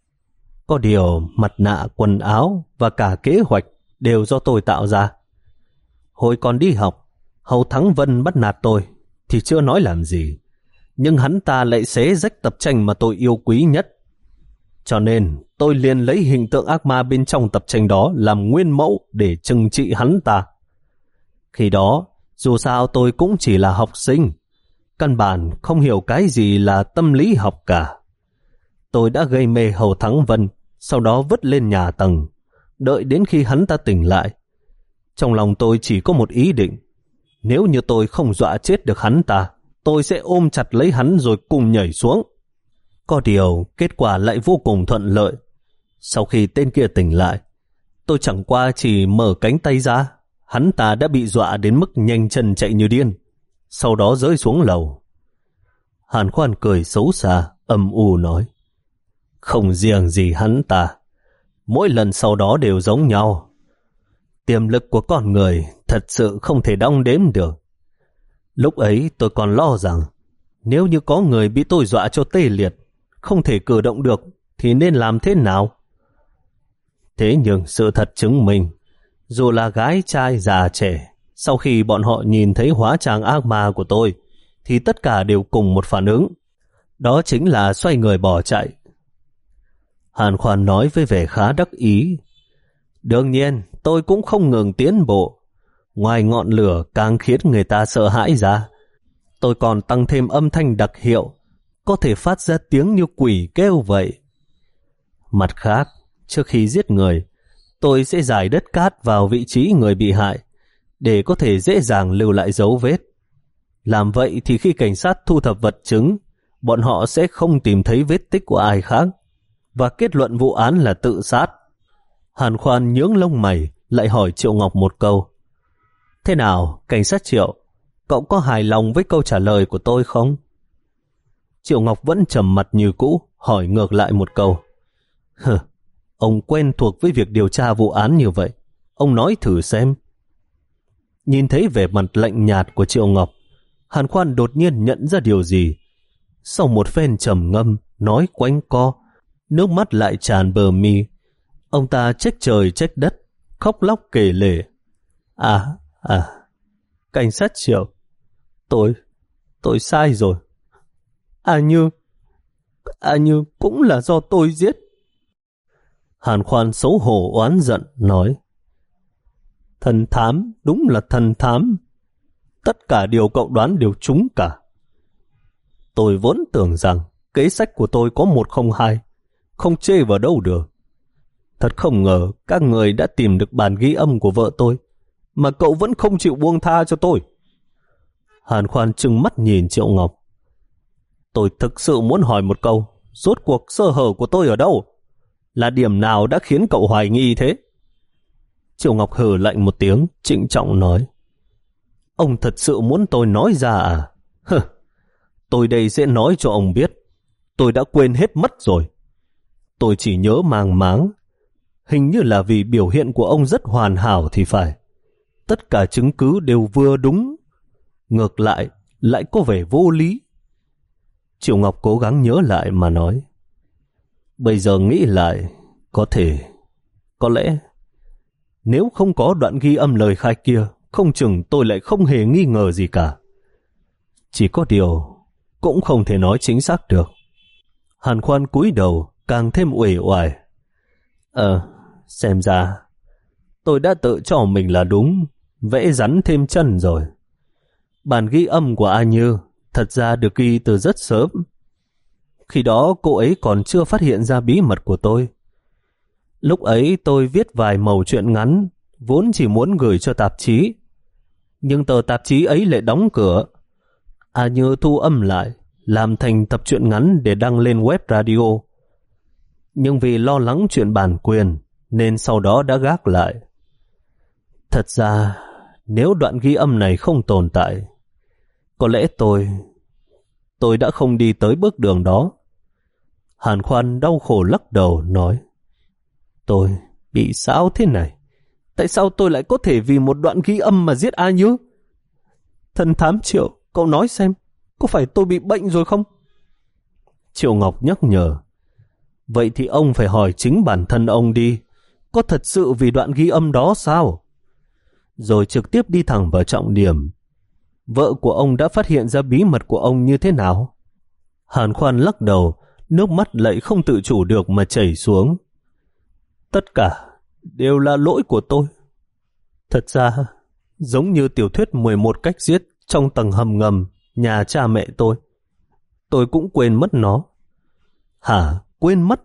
Có điều mặt nạ, quần áo và cả kế hoạch đều do tôi tạo ra. Hồi còn đi học, Hầu Thắng Vân bắt nạt tôi thì chưa nói làm gì, nhưng hắn ta lại xé rách tập tranh mà tôi yêu quý nhất. Cho nên tôi liền lấy hình tượng ác ma bên trong tập tranh đó làm nguyên mẫu để trừng trị hắn ta. Khi đó, dù sao tôi cũng chỉ là học sinh, căn bản không hiểu cái gì là tâm lý học cả. Tôi đã gây mê Hầu Thắng Vân, sau đó vứt lên nhà tầng, đợi đến khi hắn ta tỉnh lại. Trong lòng tôi chỉ có một ý định, nếu như tôi không dọa chết được hắn ta, tôi sẽ ôm chặt lấy hắn rồi cùng nhảy xuống. Có điều, kết quả lại vô cùng thuận lợi. Sau khi tên kia tỉnh lại, tôi chẳng qua chỉ mở cánh tay ra, hắn ta đã bị dọa đến mức nhanh chân chạy như điên, sau đó rơi xuống lầu. Hàn Khoan cười xấu xa, âm u nói. Không riêng gì hắn ta, mỗi lần sau đó đều giống nhau. Tiềm lực của con người thật sự không thể đong đếm được. Lúc ấy tôi còn lo rằng nếu như có người bị tôi dọa cho tê liệt, không thể cử động được, thì nên làm thế nào? Thế nhưng sự thật chứng minh, dù là gái trai già trẻ, sau khi bọn họ nhìn thấy hóa trang ác ma của tôi, thì tất cả đều cùng một phản ứng. Đó chính là xoay người bỏ chạy. Hàn Khoan nói với vẻ khá đắc ý. Đương nhiên, tôi cũng không ngừng tiến bộ. Ngoài ngọn lửa càng khiến người ta sợ hãi ra, tôi còn tăng thêm âm thanh đặc hiệu, có thể phát ra tiếng như quỷ kêu vậy. Mặt khác, trước khi giết người, tôi sẽ rải đất cát vào vị trí người bị hại, để có thể dễ dàng lưu lại dấu vết. Làm vậy thì khi cảnh sát thu thập vật chứng, bọn họ sẽ không tìm thấy vết tích của ai khác, và kết luận vụ án là tự sát. Hàn Khoan nhướng lông mày, lại hỏi Triệu Ngọc một câu. Thế nào, cảnh sát Triệu, cậu có hài lòng với câu trả lời của tôi không? Triệu Ngọc vẫn trầm mặt như cũ, hỏi ngược lại một câu. Hừ, ông quen thuộc với việc điều tra vụ án như vậy, ông nói thử xem. Nhìn thấy vẻ mặt lạnh nhạt của Triệu Ngọc, Hàn Khoan đột nhiên nhận ra điều gì. Sau một phen trầm ngâm, nói quanh co, nước mắt lại tràn bờ mi. Ông ta trách trời trách đất, khóc lóc kể lể. À, à, cảnh sát Triệu, tôi, tôi sai rồi. À Như, à Như cũng là do tôi giết. Hàn Khoan xấu hổ oán giận, nói. Thần thám, đúng là thần thám. Tất cả điều cậu đoán đều trúng cả. Tôi vốn tưởng rằng kế sách của tôi có một không hai, không chê vào đâu được. Thật không ngờ các người đã tìm được bản ghi âm của vợ tôi, mà cậu vẫn không chịu buông tha cho tôi. Hàn Khoan trừng mắt nhìn Triệu Ngọc. Tôi thực sự muốn hỏi một câu, rốt cuộc sơ hở của tôi ở đâu? Là điểm nào đã khiến cậu hoài nghi thế? Triệu Ngọc hừ lạnh một tiếng, trịnh trọng nói. Ông thật sự muốn tôi nói ra à? Hừ, tôi đây sẽ nói cho ông biết. Tôi đã quên hết mất rồi. Tôi chỉ nhớ màng máng. Hình như là vì biểu hiện của ông rất hoàn hảo thì phải. Tất cả chứng cứ đều vừa đúng. Ngược lại, lại có vẻ vô lý. Triệu Ngọc cố gắng nhớ lại mà nói. Bây giờ nghĩ lại, có thể, có lẽ, nếu không có đoạn ghi âm lời khai kia, không chừng tôi lại không hề nghi ngờ gì cả. Chỉ có điều, cũng không thể nói chính xác được. Hàn Khoan cúi đầu, càng thêm uể oải. Ờ, xem ra, tôi đã tự cho mình là đúng, vẽ rắn thêm chân rồi. Bản ghi âm của A Như thật ra được ghi từ rất sớm. Khi đó cô ấy còn chưa phát hiện ra bí mật của tôi. Lúc ấy tôi viết vài mẩu truyện ngắn, vốn chỉ muốn gửi cho tạp chí. Nhưng tờ tạp chí ấy lại đóng cửa. A Như thu âm lại, làm thành tập truyện ngắn để đăng lên web radio. Nhưng vì lo lắng chuyện bản quyền, nên sau đó đã gác lại. Thật ra, nếu đoạn ghi âm này không tồn tại, có lẽ tôi, tôi đã không đi tới bước đường đó. Hàn Khoan đau khổ lắc đầu nói. Tôi bị sao thế này? Tại sao tôi lại có thể vì một đoạn ghi âm mà giết A Như? Thần thám Triệu, cậu nói xem, có phải tôi bị bệnh rồi không? Triệu Ngọc nhắc nhở. Vậy thì ông phải hỏi chính bản thân ông đi. Có thật sự vì đoạn ghi âm đó sao? Rồi trực tiếp đi thẳng vào trọng điểm. Vợ của ông đã phát hiện ra bí mật của ông như thế nào? Hàn Khoan lắc đầu, nước mắt lại không tự chủ được mà chảy xuống. Tất cả đều là lỗi của tôi. Thật ra, giống như tiểu thuyết mười một cách giết trong tầng hầm ngầm nhà cha mẹ tôi, tôi cũng quên mất nó. Hả? Quên mất?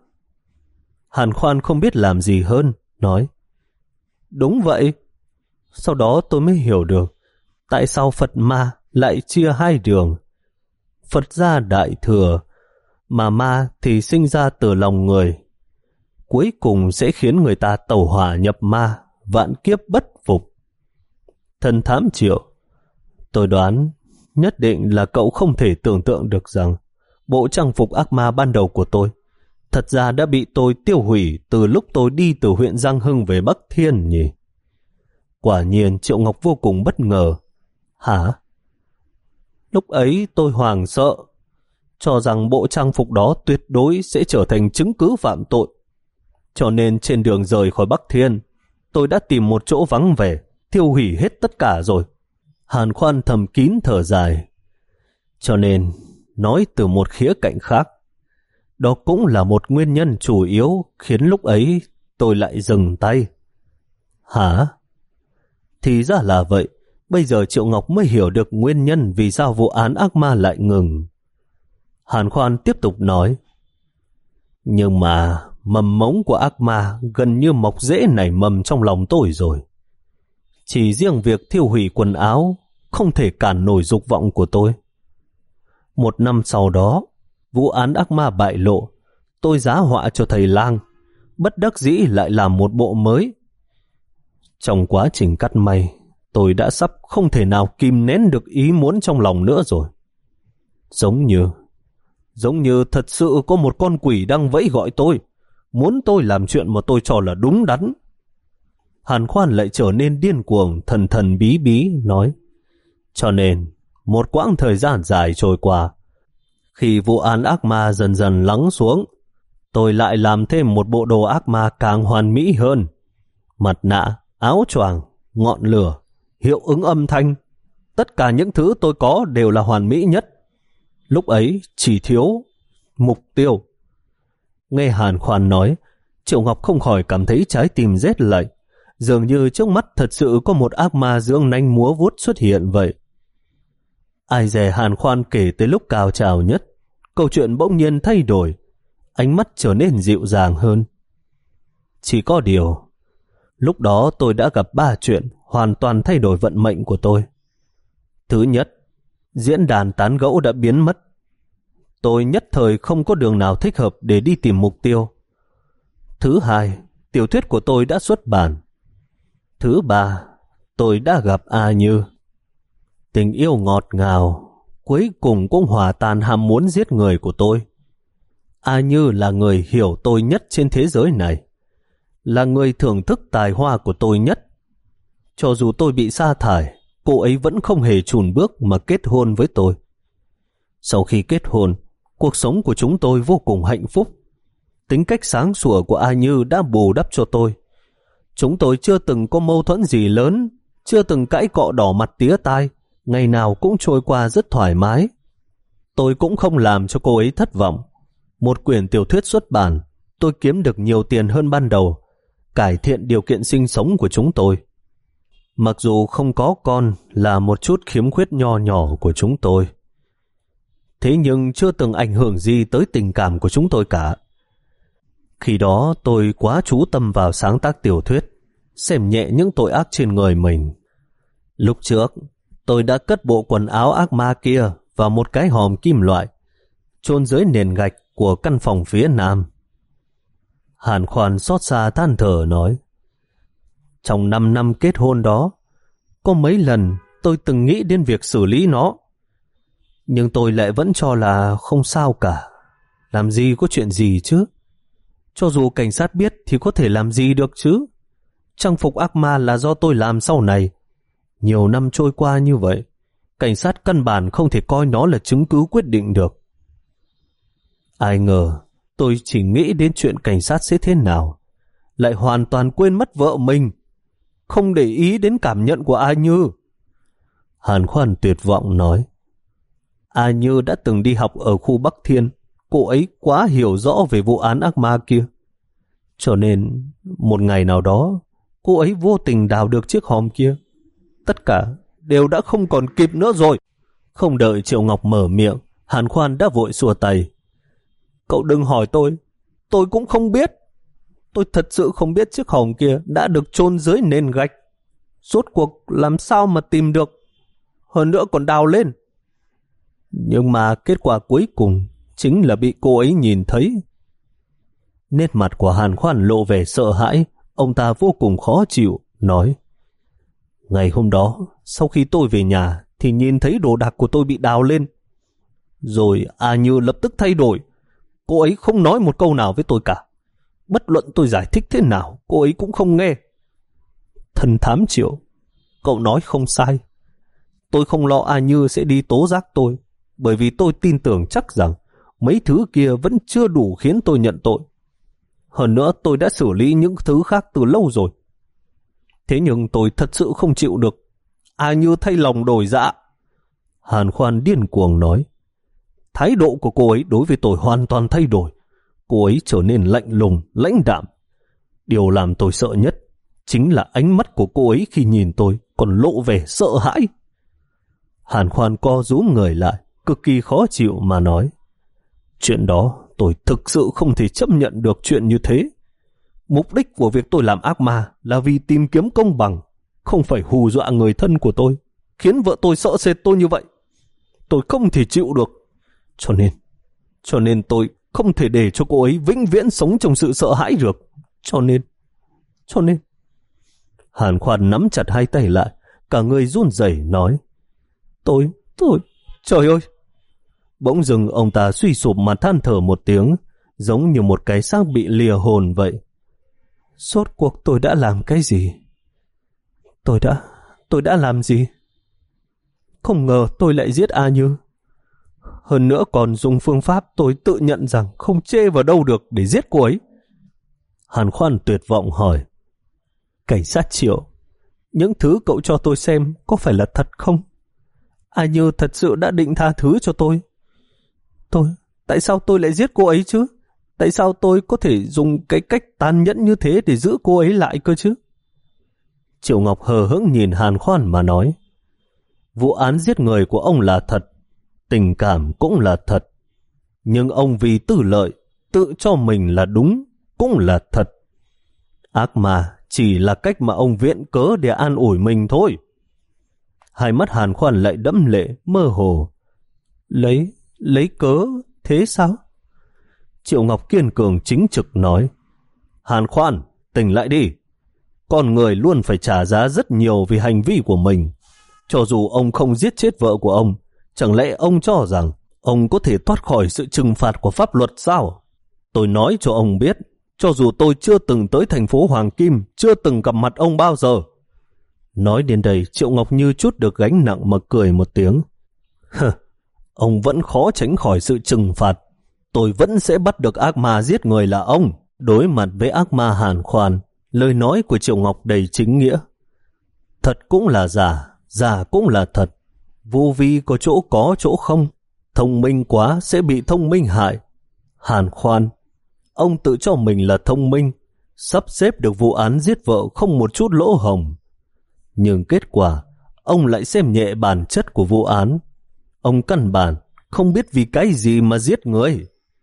Hàn Khoan không biết làm gì hơn, nói. Đúng vậy. Sau đó tôi mới hiểu được tại sao Phật ma lại chia hai đường. Phật gia đại thừa, mà ma thì sinh ra từ lòng người. Cuối cùng sẽ khiến người ta tẩu hỏa nhập ma, vạn kiếp bất phục. Thần thám Triệu, tôi đoán nhất định là cậu không thể tưởng tượng được rằng bộ trang phục ác ma ban đầu của tôi thật ra đã bị tôi tiêu hủy từ lúc tôi đi từ huyện Giang Hưng về Bắc Thiên nhỉ? Quả nhiên Triệu Ngọc vô cùng bất ngờ. Hả? Lúc ấy tôi hoảng sợ, cho rằng bộ trang phục đó tuyệt đối sẽ trở thành chứng cứ phạm tội. Cho nên trên đường rời khỏi Bắc Thiên, tôi đã tìm một chỗ vắng vẻ, tiêu hủy hết tất cả rồi. Hàn Khoan thầm kín thở dài. Cho nên, nói từ một khía cạnh khác, đó cũng là một nguyên nhân chủ yếu khiến lúc ấy tôi lại dừng tay. Hả? Thì ra là vậy. Bây giờ Triệu Ngọc mới hiểu được nguyên nhân vì sao vụ án ác ma lại ngừng. Hàn Khoan tiếp tục nói. Nhưng mà mầm mống của ác ma gần như mọc rễ nảy mầm trong lòng tôi rồi. Chỉ riêng việc thiêu hủy quần áo không thể cản nổi dục vọng của tôi. Một năm sau đó, vụ án ác ma bại lộ, tôi giá họa cho thầy lang, bất đắc dĩ lại làm một bộ mới. Trong quá trình cắt may, tôi đã sắp không thể nào kìm nén được ý muốn trong lòng nữa rồi. Giống như, giống như thật sự có một con quỷ đang vẫy gọi tôi, muốn tôi làm chuyện mà tôi cho là đúng đắn. Hàn Khoan lại trở nên điên cuồng, thần thần bí bí, nói. Cho nên, một quãng thời gian dài trôi qua, khi vụ án ác ma dần dần lắng xuống, tôi lại làm thêm một bộ đồ ác ma càng hoàn mỹ hơn. Mặt nạ, áo choàng, ngọn lửa, hiệu ứng âm thanh, tất cả những thứ tôi có đều là hoàn mỹ nhất. Lúc ấy chỉ thiếu mục tiêu. Nghe Hàn Khoan nói, Triệu Ngọc không khỏi cảm thấy trái tim rét lạnh, dường như trước mắt thật sự có một ác ma dương nanh múa vuốt xuất hiện vậy. Ai dè Hàn Khoan kể tới lúc cao trào nhất, câu chuyện bỗng nhiên thay đổi. ánh mắt trở nên dịu dàng hơn. Chỉ có điều, lúc đó tôi đã gặp ba chuyện hoàn toàn thay đổi vận mệnh của tôi. Thứ nhất, diễn đàn tán gẫu đã biến mất. Tôi nhất thời không có đường nào thích hợp để đi tìm mục tiêu. Thứ hai, tiểu thuyết của tôi đã xuất bản. Thứ ba, tôi đã gặp A Như. Tình yêu ngọt ngào cuối cùng cũng hòa tan ham muốn giết người của tôi. A Như là người hiểu tôi nhất trên thế giới này, là người thưởng thức tài hoa của tôi nhất. Cho dù tôi bị sa thải, cô ấy vẫn không hề chùn bước mà kết hôn với tôi. Sau khi kết hôn, cuộc sống của chúng tôi vô cùng hạnh phúc. Tính cách sáng sủa của A Như đã bù đắp cho tôi. Chúng tôi chưa từng có mâu thuẫn gì lớn, chưa từng cãi cọ đỏ mặt tía tai, ngày nào cũng trôi qua rất thoải mái. Tôi cũng không làm cho cô ấy thất vọng. Một quyển tiểu thuyết xuất bản, tôi kiếm được nhiều tiền hơn ban đầu, cải thiện điều kiện sinh sống của chúng tôi. Mặc dù không có con là một chút khiếm khuyết nho nhỏ của chúng tôi, thế nhưng chưa từng ảnh hưởng gì tới tình cảm của chúng tôi cả. Khi đó tôi quá chú tâm vào sáng tác tiểu thuyết, xem nhẹ những tội ác trên người mình. Lúc trước, tôi đã cất bộ quần áo ác ma kia vào một cái hòm kim loại, chôn dưới nền gạch của căn phòng phía nam. Hàn Khoan xót xa than thở nói, trong năm năm kết hôn đó, có mấy lần tôi từng nghĩ đến việc xử lý nó, nhưng tôi lại vẫn cho là không sao cả. Làm gì có chuyện gì chứ? Cho dù cảnh sát biết thì có thể làm gì được chứ? Trang phục ác ma là do tôi làm sau này. Nhiều năm trôi qua như vậy, cảnh sát căn bản không thể coi nó là chứng cứ quyết định được. Ai ngờ, tôi chỉ nghĩ đến chuyện cảnh sát sẽ thế nào, lại hoàn toàn quên mất vợ mình, không để ý đến cảm nhận của A Như. Hàn Khoan tuyệt vọng nói, A Như đã từng đi học ở khu Bắc Thiên, cô ấy quá hiểu rõ về vụ án ác ma kia. Cho nên, một ngày nào đó, cô ấy vô tình đào được chiếc hòm kia. Tất cả đều đã không còn kịp nữa rồi. Không đợi Triệu Ngọc mở miệng, Hàn Khoan đã vội xua tay. Cậu đừng hỏi tôi, tôi cũng không biết. Tôi thật sự không biết chiếc hòm kia đã được chôn dưới nền gạch. Rốt cuộc làm sao mà tìm được, hơn nữa còn đào lên. Nhưng mà kết quả cuối cùng chính là bị cô ấy nhìn thấy. Nét mặt của Hàn Khoan lộ vẻ sợ hãi, ông ta vô cùng khó chịu, nói, ngày hôm đó, sau khi tôi về nhà thì nhìn thấy đồ đạc của tôi bị đào lên. Rồi A Như lập tức thay đổi. Cô ấy không nói một câu nào với tôi cả. Bất luận tôi giải thích thế nào, cô ấy cũng không nghe. Thần thám Triệu, cậu nói không sai. Tôi không lo A Như sẽ đi tố giác tôi, bởi vì tôi tin tưởng chắc rằng mấy thứ kia vẫn chưa đủ khiến tôi nhận tội. Hơn nữa tôi đã xử lý những thứ khác từ lâu rồi. Thế nhưng tôi thật sự không chịu được. A Như thay lòng đổi dạ. Hàn Khoan điên cuồng nói. Thái độ của cô ấy đối với tôi hoàn toàn thay đổi. Cô ấy trở nên lạnh lùng, lãnh đạm. Điều làm tôi sợ nhất chính là ánh mắt của cô ấy khi nhìn tôi còn lộ vẻ sợ hãi. Hàn Khoan co rúm người lại, cực kỳ khó chịu mà nói. Chuyện đó tôi thực sự không thể chấp nhận được chuyện như thế. Mục đích của việc tôi làm ác ma là vì tìm kiếm công bằng, không phải hù dọa người thân của tôi, khiến vợ tôi sợ sệt tôi như vậy. Tôi không thể chịu được. Cho nên, cho nên tôi không thể để cho cô ấy vĩnh viễn sống trong sự sợ hãi được. Cho nên, cho nên. Hàn Khoan nắm chặt hai tay lại, cả người run rẩy nói. Tôi, tôi, trời ơi. Bỗng dưng ông ta suy sụp mà than thở một tiếng, giống như một cái xác bị lìa hồn vậy. Rốt cuộc tôi đã làm cái gì? Tôi đã, tôi đã làm gì? Không ngờ tôi lại giết A Như. Hơn nữa còn dùng phương pháp tôi tự nhận rằng không chê vào đâu được để giết cô ấy. Hàn Khoan tuyệt vọng hỏi. Cảnh sát Triệu, những thứ cậu cho tôi xem có phải là thật không? A Như thật sự đã định tha thứ cho tôi. Tôi, tại sao tôi lại giết cô ấy chứ? Tại sao tôi có thể dùng cái cách tàn nhẫn như thế để giữ cô ấy lại cơ chứ? Triệu Ngọc hờ hững nhìn Hàn Khoan mà nói. Vụ án giết người của ông là thật, tình cảm cũng là thật. Nhưng ông vì tư lợi, tự cho mình là đúng, cũng là thật. Ác ma chỉ là cách mà ông viện cớ để an ủi mình thôi. Hai mắt Hàn Khoan lại đẫm lệ, mơ hồ. Lấy, lấy cớ, thế sao? Triệu Ngọc kiên cường chính trực nói. Hàn Khoan, tỉnh lại đi. Con người luôn phải trả giá rất nhiều vì hành vi của mình. Cho dù ông không giết chết vợ của ông, chẳng lẽ ông cho rằng ông có thể thoát khỏi sự trừng phạt của pháp luật sao? Tôi nói cho ông biết, cho dù tôi chưa từng tới thành phố Hoàng Kim, chưa từng gặp mặt ông bao giờ. Nói đến đây, Triệu Ngọc như chút được gánh nặng mà cười một tiếng. Hừ, ông vẫn khó tránh khỏi sự trừng phạt. Tôi vẫn sẽ bắt được ác ma giết người là ông. Đối mặt với ác ma Hàn Khoan, lời nói của Triệu Ngọc đầy chính nghĩa. Thật cũng là giả, giả cũng là thật. Vô vi có chỗ có chỗ không. Thông minh quá sẽ bị thông minh hại. Hàn Khoan, ông tự cho mình là thông minh, sắp xếp được vụ án giết vợ không một chút lỗ hổng. Nhưng kết quả, ông lại xem nhẹ bản chất của vụ án. Ông căn bản không biết vì cái gì mà giết người.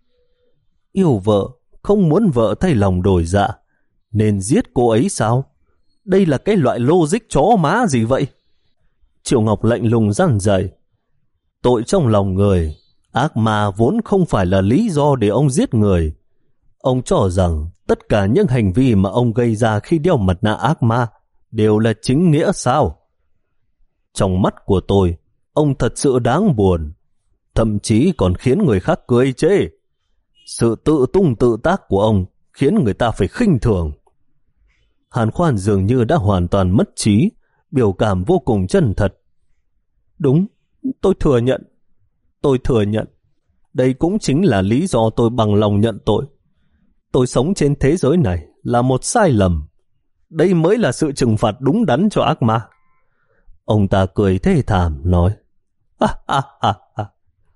Yêu vợ, không muốn vợ thay lòng đổi dạ, nên giết cô ấy sao? Đây là cái loại logic chó má gì vậy? Triệu Ngọc lạnh lùng răn dạy. Tội trong lòng người, ác ma vốn không phải là lý do để ông giết người. Ông cho rằng tất cả những hành vi mà ông gây ra khi đeo mặt nạ ác ma đều là chính nghĩa sao? Trong mắt của tôi, ông thật sự đáng buồn, thậm chí còn khiến người khác cười chê. Sự tự tung tự tác của ông khiến người ta phải khinh thường. Hàn Khoan dường như đã hoàn toàn mất trí, biểu cảm vô cùng chân thật. Đúng, tôi thừa nhận. Tôi thừa nhận. Đây cũng chính là lý do tôi bằng lòng nhận tội. Tôi sống trên thế giới này là một sai lầm. Đây mới là sự trừng phạt đúng đắn cho ác ma. Ông ta cười thê thảm nói. À, à, à, à.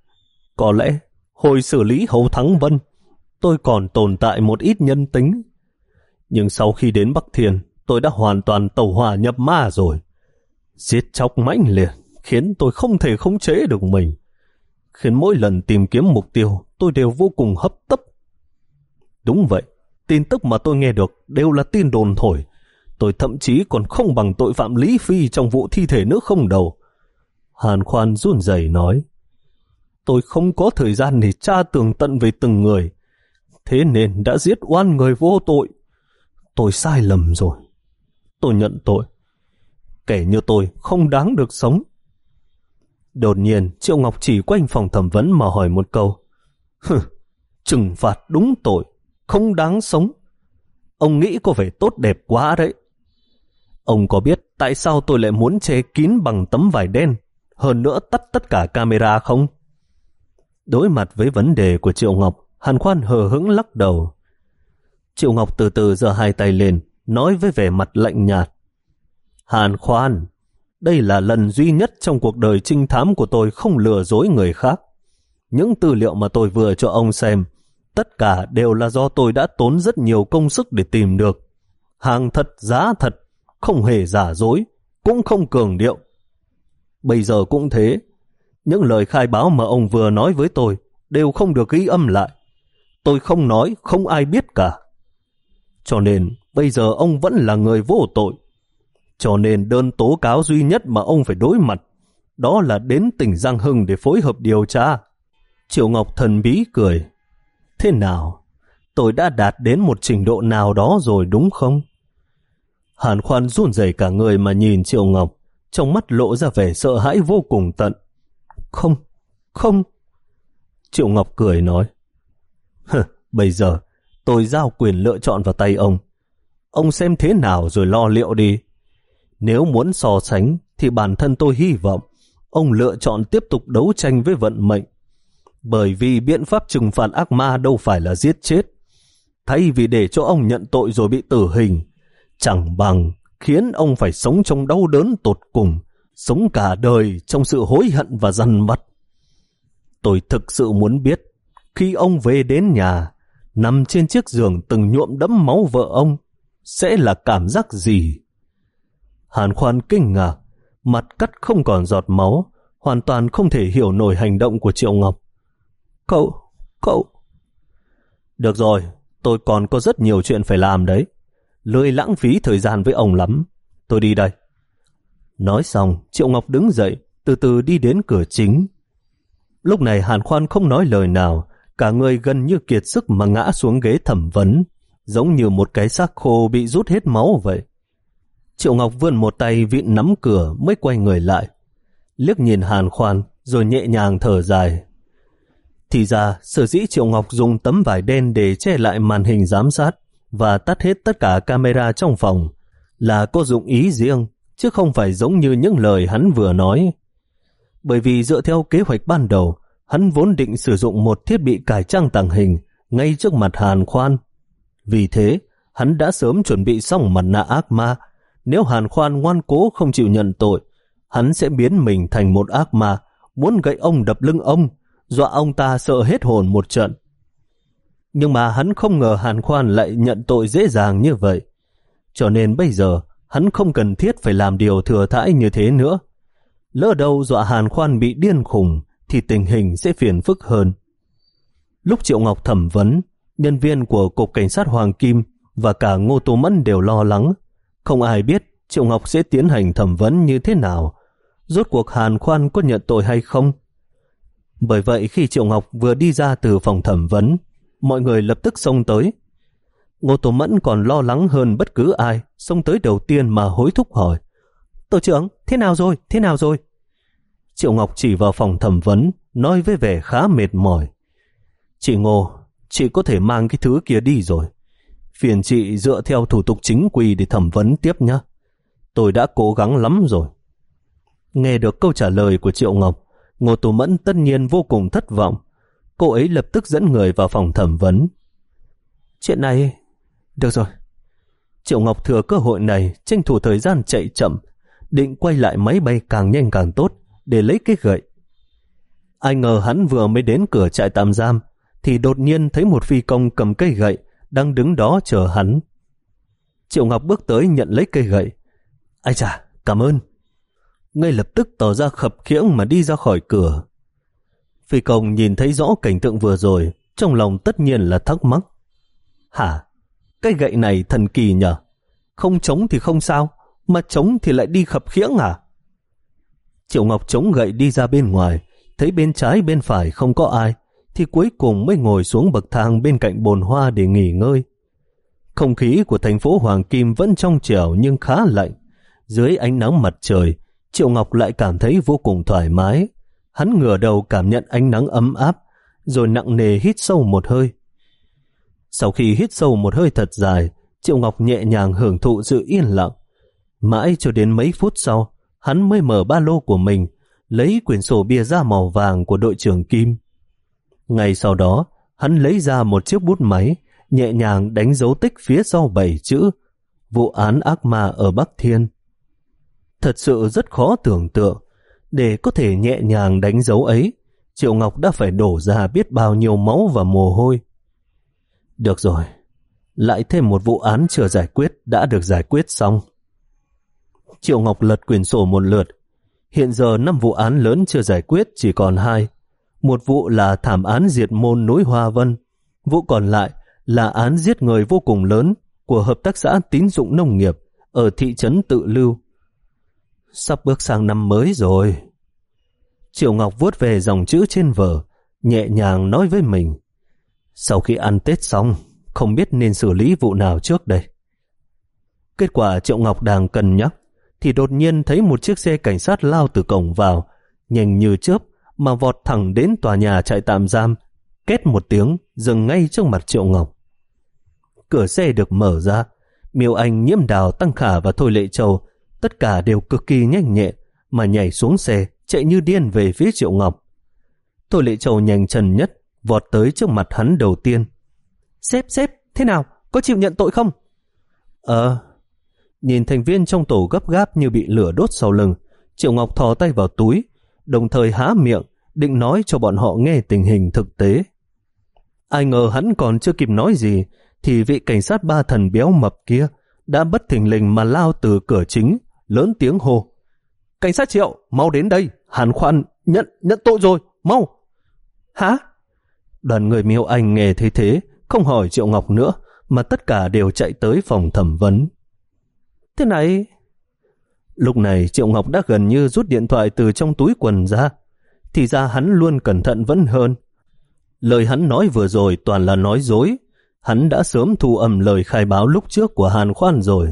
Có lẽ hồi xử lý Hầu Thắng Vân, tôi còn tồn tại một ít nhân tính. Nhưng sau khi đến Bắc Thiên, tôi đã hoàn toàn tẩu hỏa nhập ma rồi. Giết chóc mãnh liệt khiến tôi không thể khống chế được mình, khiến mỗi lần tìm kiếm mục tiêu tôi đều vô cùng hấp tấp. Đúng vậy, tin tức mà tôi nghe được đều là tin đồn thổi. Tôi thậm chí còn không bằng tội phạm Lý Phi trong vụ thi thể nữ không đầu. Hàn Khoan run rẩy nói. Tôi không có thời gian để tra tường tận về từng người, thế nên đã giết oan người vô tội. Tôi sai lầm rồi. Tôi nhận tội. Kẻ như tôi không đáng được sống. Đột nhiên, Triệu Ngọc chỉ quanh phòng thẩm vấn mà hỏi một câu. Hừ, trừng phạt đúng tội, không đáng sống. Ông nghĩ có vẻ tốt đẹp quá đấy. Ông có biết tại sao tôi lại muốn che kín bằng tấm vải đen, hơn nữa tắt tất cả camera không? Đối mặt với vấn đề của Triệu Ngọc, Hàn Khoan hờ hững lắc đầu. Triệu Ngọc từ từ giơ hai tay lên, nói với vẻ mặt lạnh nhạt. Hàn Khoan, đây là lần duy nhất trong cuộc đời trinh thám của tôi không lừa dối người khác. Những tư liệu mà tôi vừa cho ông xem, tất cả đều là do tôi đã tốn rất nhiều công sức để tìm được. Hàng thật giá thật, không hề giả dối, cũng không cường điệu. Bây giờ cũng thế, những lời khai báo mà ông vừa nói với tôi đều không được ghi âm lại. Tôi không nói, không ai biết cả. Cho nên bây giờ ông vẫn là người vô tội. Cho nên đơn tố cáo duy nhất mà ông phải đối mặt đó là đến tỉnh Giang Hưng để phối hợp điều tra. Triệu Ngọc thần bí cười. Thế nào? Tôi đã đạt đến một trình độ nào đó rồi đúng không? Hàn Khoan run rẩy cả người mà nhìn Triệu Ngọc, trong mắt lộ ra vẻ sợ hãi vô cùng tận. Không, không. Triệu Ngọc cười nói. Hừ, bây giờ tôi giao quyền lựa chọn vào tay ông. Ông xem thế nào rồi lo liệu đi. Nếu muốn so sánh thì bản thân tôi hy vọng ông lựa chọn tiếp tục đấu tranh với vận mệnh. Bởi vì biện pháp trừng phạt ác ma đâu phải là giết chết. Thay vì để cho ông nhận tội rồi bị tử hình, chẳng bằng khiến ông phải sống trong đau đớn tột cùng, sống cả đời trong sự hối hận và dằn vặt. Tôi thực sự muốn biết, khi ông về đến nhà, nằm trên chiếc giường từng nhuộm đẫm máu vợ ông, sẽ là cảm giác gì? Hàn Khoan kinh ngạc, mặt cắt không còn giọt máu, hoàn toàn không thể hiểu nổi hành động của Triệu Ngọc. Cậu, cậu... Được rồi, tôi còn có rất nhiều chuyện phải làm đấy. Lười lãng phí thời gian với ông lắm. Tôi đi đây. Nói xong, Triệu Ngọc đứng dậy, từ từ đi đến cửa chính. Lúc này Hàn Khoan không nói lời nào, cả người gần như kiệt sức mà ngã xuống ghế thẩm vấn, giống như một cái xác khô bị rút hết máu vậy. Triệu Ngọc vươn một tay vịn nắm cửa mới quay người lại, liếc nhìn Hàn Khoan rồi nhẹ nhàng thở dài. Thì ra, sở dĩ Triệu Ngọc dùng tấm vải đen để che lại màn hình giám sát và tắt hết tất cả camera trong phòng là có dụng ý riêng, chứ không phải giống như những lời hắn vừa nói. Bởi vì dựa theo kế hoạch ban đầu, hắn vốn định sử dụng một thiết bị cải trang tàng hình ngay trước mặt Hàn Khoan. Vì thế, hắn đã sớm chuẩn bị xong mặt nạ ác ma. Nếu Hàn Khoan ngoan cố không chịu nhận tội, hắn sẽ biến mình thành một ác ma, muốn gậy ông đập lưng ông, dọa ông ta sợ hết hồn một trận. Nhưng mà hắn không ngờ Hàn Khoan lại nhận tội dễ dàng như vậy. Cho nên bây giờ, hắn không cần thiết phải làm điều thừa thãi như thế nữa. Lỡ đâu dọa Hàn Khoan bị điên khùng, thì tình hình sẽ phiền phức hơn. Lúc Triệu Ngọc thẩm vấn, nhân viên của Cục Cảnh sát Hoàng Kim và cả Ngô Tô Mẫn đều lo lắng. Không ai biết Triệu Ngọc sẽ tiến hành thẩm vấn như thế nào, rốt cuộc Hàn Khoan có nhận tội hay không. Bởi vậy khi Triệu Ngọc vừa đi ra từ phòng thẩm vấn, mọi người lập tức xông tới. Ngô Tô Mẫn còn lo lắng hơn bất cứ ai, xông tới đầu tiên mà hối thúc hỏi: Tổ trưởng, thế nào rồi, thế nào rồi? Triệu Ngọc chỉ vào phòng thẩm vấn, nói với vẻ khá mệt mỏi: Chị Ngô, chị có thể mang cái thứ kia đi rồi. Phiền chị dựa theo thủ tục chính quy để thẩm vấn tiếp nhé. Tôi đã cố gắng lắm rồi. Nghe được câu trả lời của Triệu Ngọc, Ngô Tô Mẫn tất nhiên vô cùng thất vọng. Cô ấy lập tức dẫn người vào phòng thẩm vấn. Chuyện này... Được rồi. Triệu Ngọc thừa cơ hội này tranh thủ thời gian chạy chậm, định quay lại máy bay càng nhanh càng tốt để lấy cái gậy. Ai ngờ hắn vừa mới đến cửa trại tạm giam thì đột nhiên thấy một phi công cầm cây gậy đang đứng đó chờ hắn. Triệu Ngọc bước tới nhận lấy cây gậy. Ai chà, cảm ơn. Ngay lập tức tỏ ra khập khiễng mà đi ra khỏi cửa. Phi công nhìn thấy rõ cảnh tượng vừa rồi, trong lòng tất nhiên là thắc mắc. Hả? Cây gậy này thần kỳ nhờ. Không chống thì không sao, mà chống thì lại đi khập khiễng à? Triệu Ngọc chống gậy đi ra bên ngoài, thấy bên trái bên phải không có ai, thì cuối cùng mới ngồi xuống bậc thang bên cạnh bồn hoa để nghỉ ngơi. Không khí của thành phố Hoàng Kim vẫn trong trẻo nhưng khá lạnh. Dưới ánh nắng mặt trời, Triệu Ngọc lại cảm thấy vô cùng thoải mái. Hắn ngửa đầu cảm nhận ánh nắng ấm áp, rồi nặng nề hít sâu một hơi. Sau khi hít sâu một hơi thật dài, Triệu Ngọc nhẹ nhàng hưởng thụ sự yên lặng. Mãi cho đến mấy phút sau, hắn mới mở ba lô của mình, lấy quyển sổ bìa da màu vàng của đội trưởng Kim. Ngay sau đó, hắn lấy ra một chiếc bút máy, nhẹ nhàng đánh dấu tích phía sau bảy chữ: Vụ án ác ma ở Bắc Thiên. Thật sự rất khó tưởng tượng, để có thể nhẹ nhàng đánh dấu ấy, Triệu Ngọc đã phải đổ ra biết bao nhiêu máu và mồ hôi. Được rồi, lại thêm một vụ án chưa giải quyết đã được giải quyết xong. Triệu Ngọc lật quyển sổ một lượt. Hiện giờ năm vụ án lớn chưa giải quyết chỉ còn hai. Một vụ là thảm án diệt môn núi Hoa Vân. Vụ còn lại là án giết người vô cùng lớn của hợp tác xã tín dụng nông nghiệp ở thị trấn Tự Lưu. Sắp bước sang năm mới rồi. Triệu Ngọc vuốt về dòng chữ trên vở, nhẹ nhàng nói với mình: Sau khi ăn Tết xong, không biết nên xử lý vụ nào trước đây. Kết quả Triệu Ngọc đang cân nhắc, thì đột nhiên thấy một chiếc xe cảnh sát lao từ cổng vào, nhanh như chớp mà vọt thẳng đến tòa nhà trại tạm giam, két một tiếng dừng ngay trước mặt Triệu Ngọc. Cửa xe được mở ra, Miêu Anh, Nhiễm Đào, Tăng Khả và Thôi Lệ Châu tất cả đều cực kỳ nhanh nhẹn mà nhảy xuống xe, chạy như điên về phía Triệu Ngọc. Thôi Lệ Châu nhanh chân nhất, vọt tới trước mặt hắn đầu tiên. Sếp, sếp, thế nào? Có chịu nhận tội không? Ờ... Nhìn thành viên trong tổ gấp gáp như bị lửa đốt sau lưng, Triệu Ngọc thò tay vào túi, đồng thời há miệng, định nói cho bọn họ nghe tình hình thực tế. Ai ngờ hắn còn chưa kịp nói gì, thì vị cảnh sát ba thần béo mập kia đã bất thình lình mà lao từ cửa chính, lớn tiếng hô: Cảnh sát Triệu, mau đến đây, Hàn Khoan nhận nhận tội rồi, mau! Hả? Đoàn người Miêu Anh nghe thấy thế không hỏi Triệu Ngọc nữa, mà tất cả đều chạy tới phòng thẩm vấn. Thế này... Lúc này Triệu Ngọc đã gần như rút điện thoại từ trong túi quần ra. Thì ra hắn luôn cẩn thận vẫn hơn. Lời hắn nói vừa rồi toàn là nói dối. Hắn đã sớm thu âm lời khai báo lúc trước của Hàn Khoan rồi.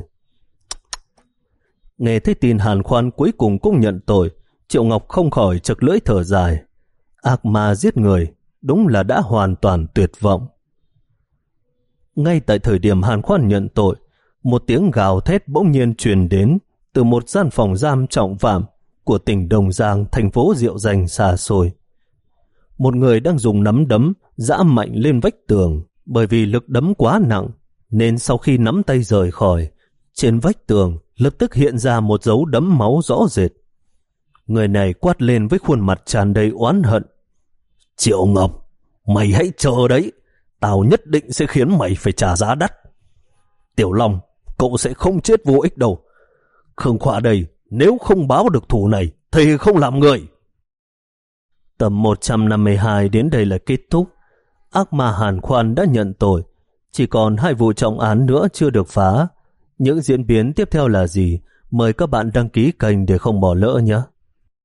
Nghe thấy tin Hàn Khoan cuối cùng cũng nhận tội, Triệu Ngọc không khỏi chực lưỡi thở dài. Ác ma giết người, đúng là đã hoàn toàn tuyệt vọng. Ngay tại thời điểm Hàn Khoan nhận tội, một tiếng gào thét bỗng nhiên truyền đến từ một gian phòng giam trọng phạm của tỉnh Đồng Giang, thành phố Diệu Dành xa xôi. Một người đang dùng nắm đấm giã mạnh lên vách tường, bởi vì lực đấm quá nặng, nên sau khi nắm tay rời khỏi, trên vách tường lập tức hiện ra một dấu đấm máu rõ rệt. Người này quát lên với khuôn mặt tràn đầy oán hận. Triệu Ngọc, mày hãy chờ đấy, tao nhất định sẽ khiến mày phải trả giá đắt. Tiểu Long, cậu sẽ không chết vô ích đâu. Khương Khoa đây, nếu không báo được thù này thì không làm người. Tập một trăm năm mươi hai đến đây là kết thúc. Ác ma Hàn Khoan đã nhận tội, chỉ còn hai vụ trọng án nữa chưa được phá. Những diễn biến tiếp theo là gì? Mời các bạn đăng ký kênh để không bỏ lỡ nhé.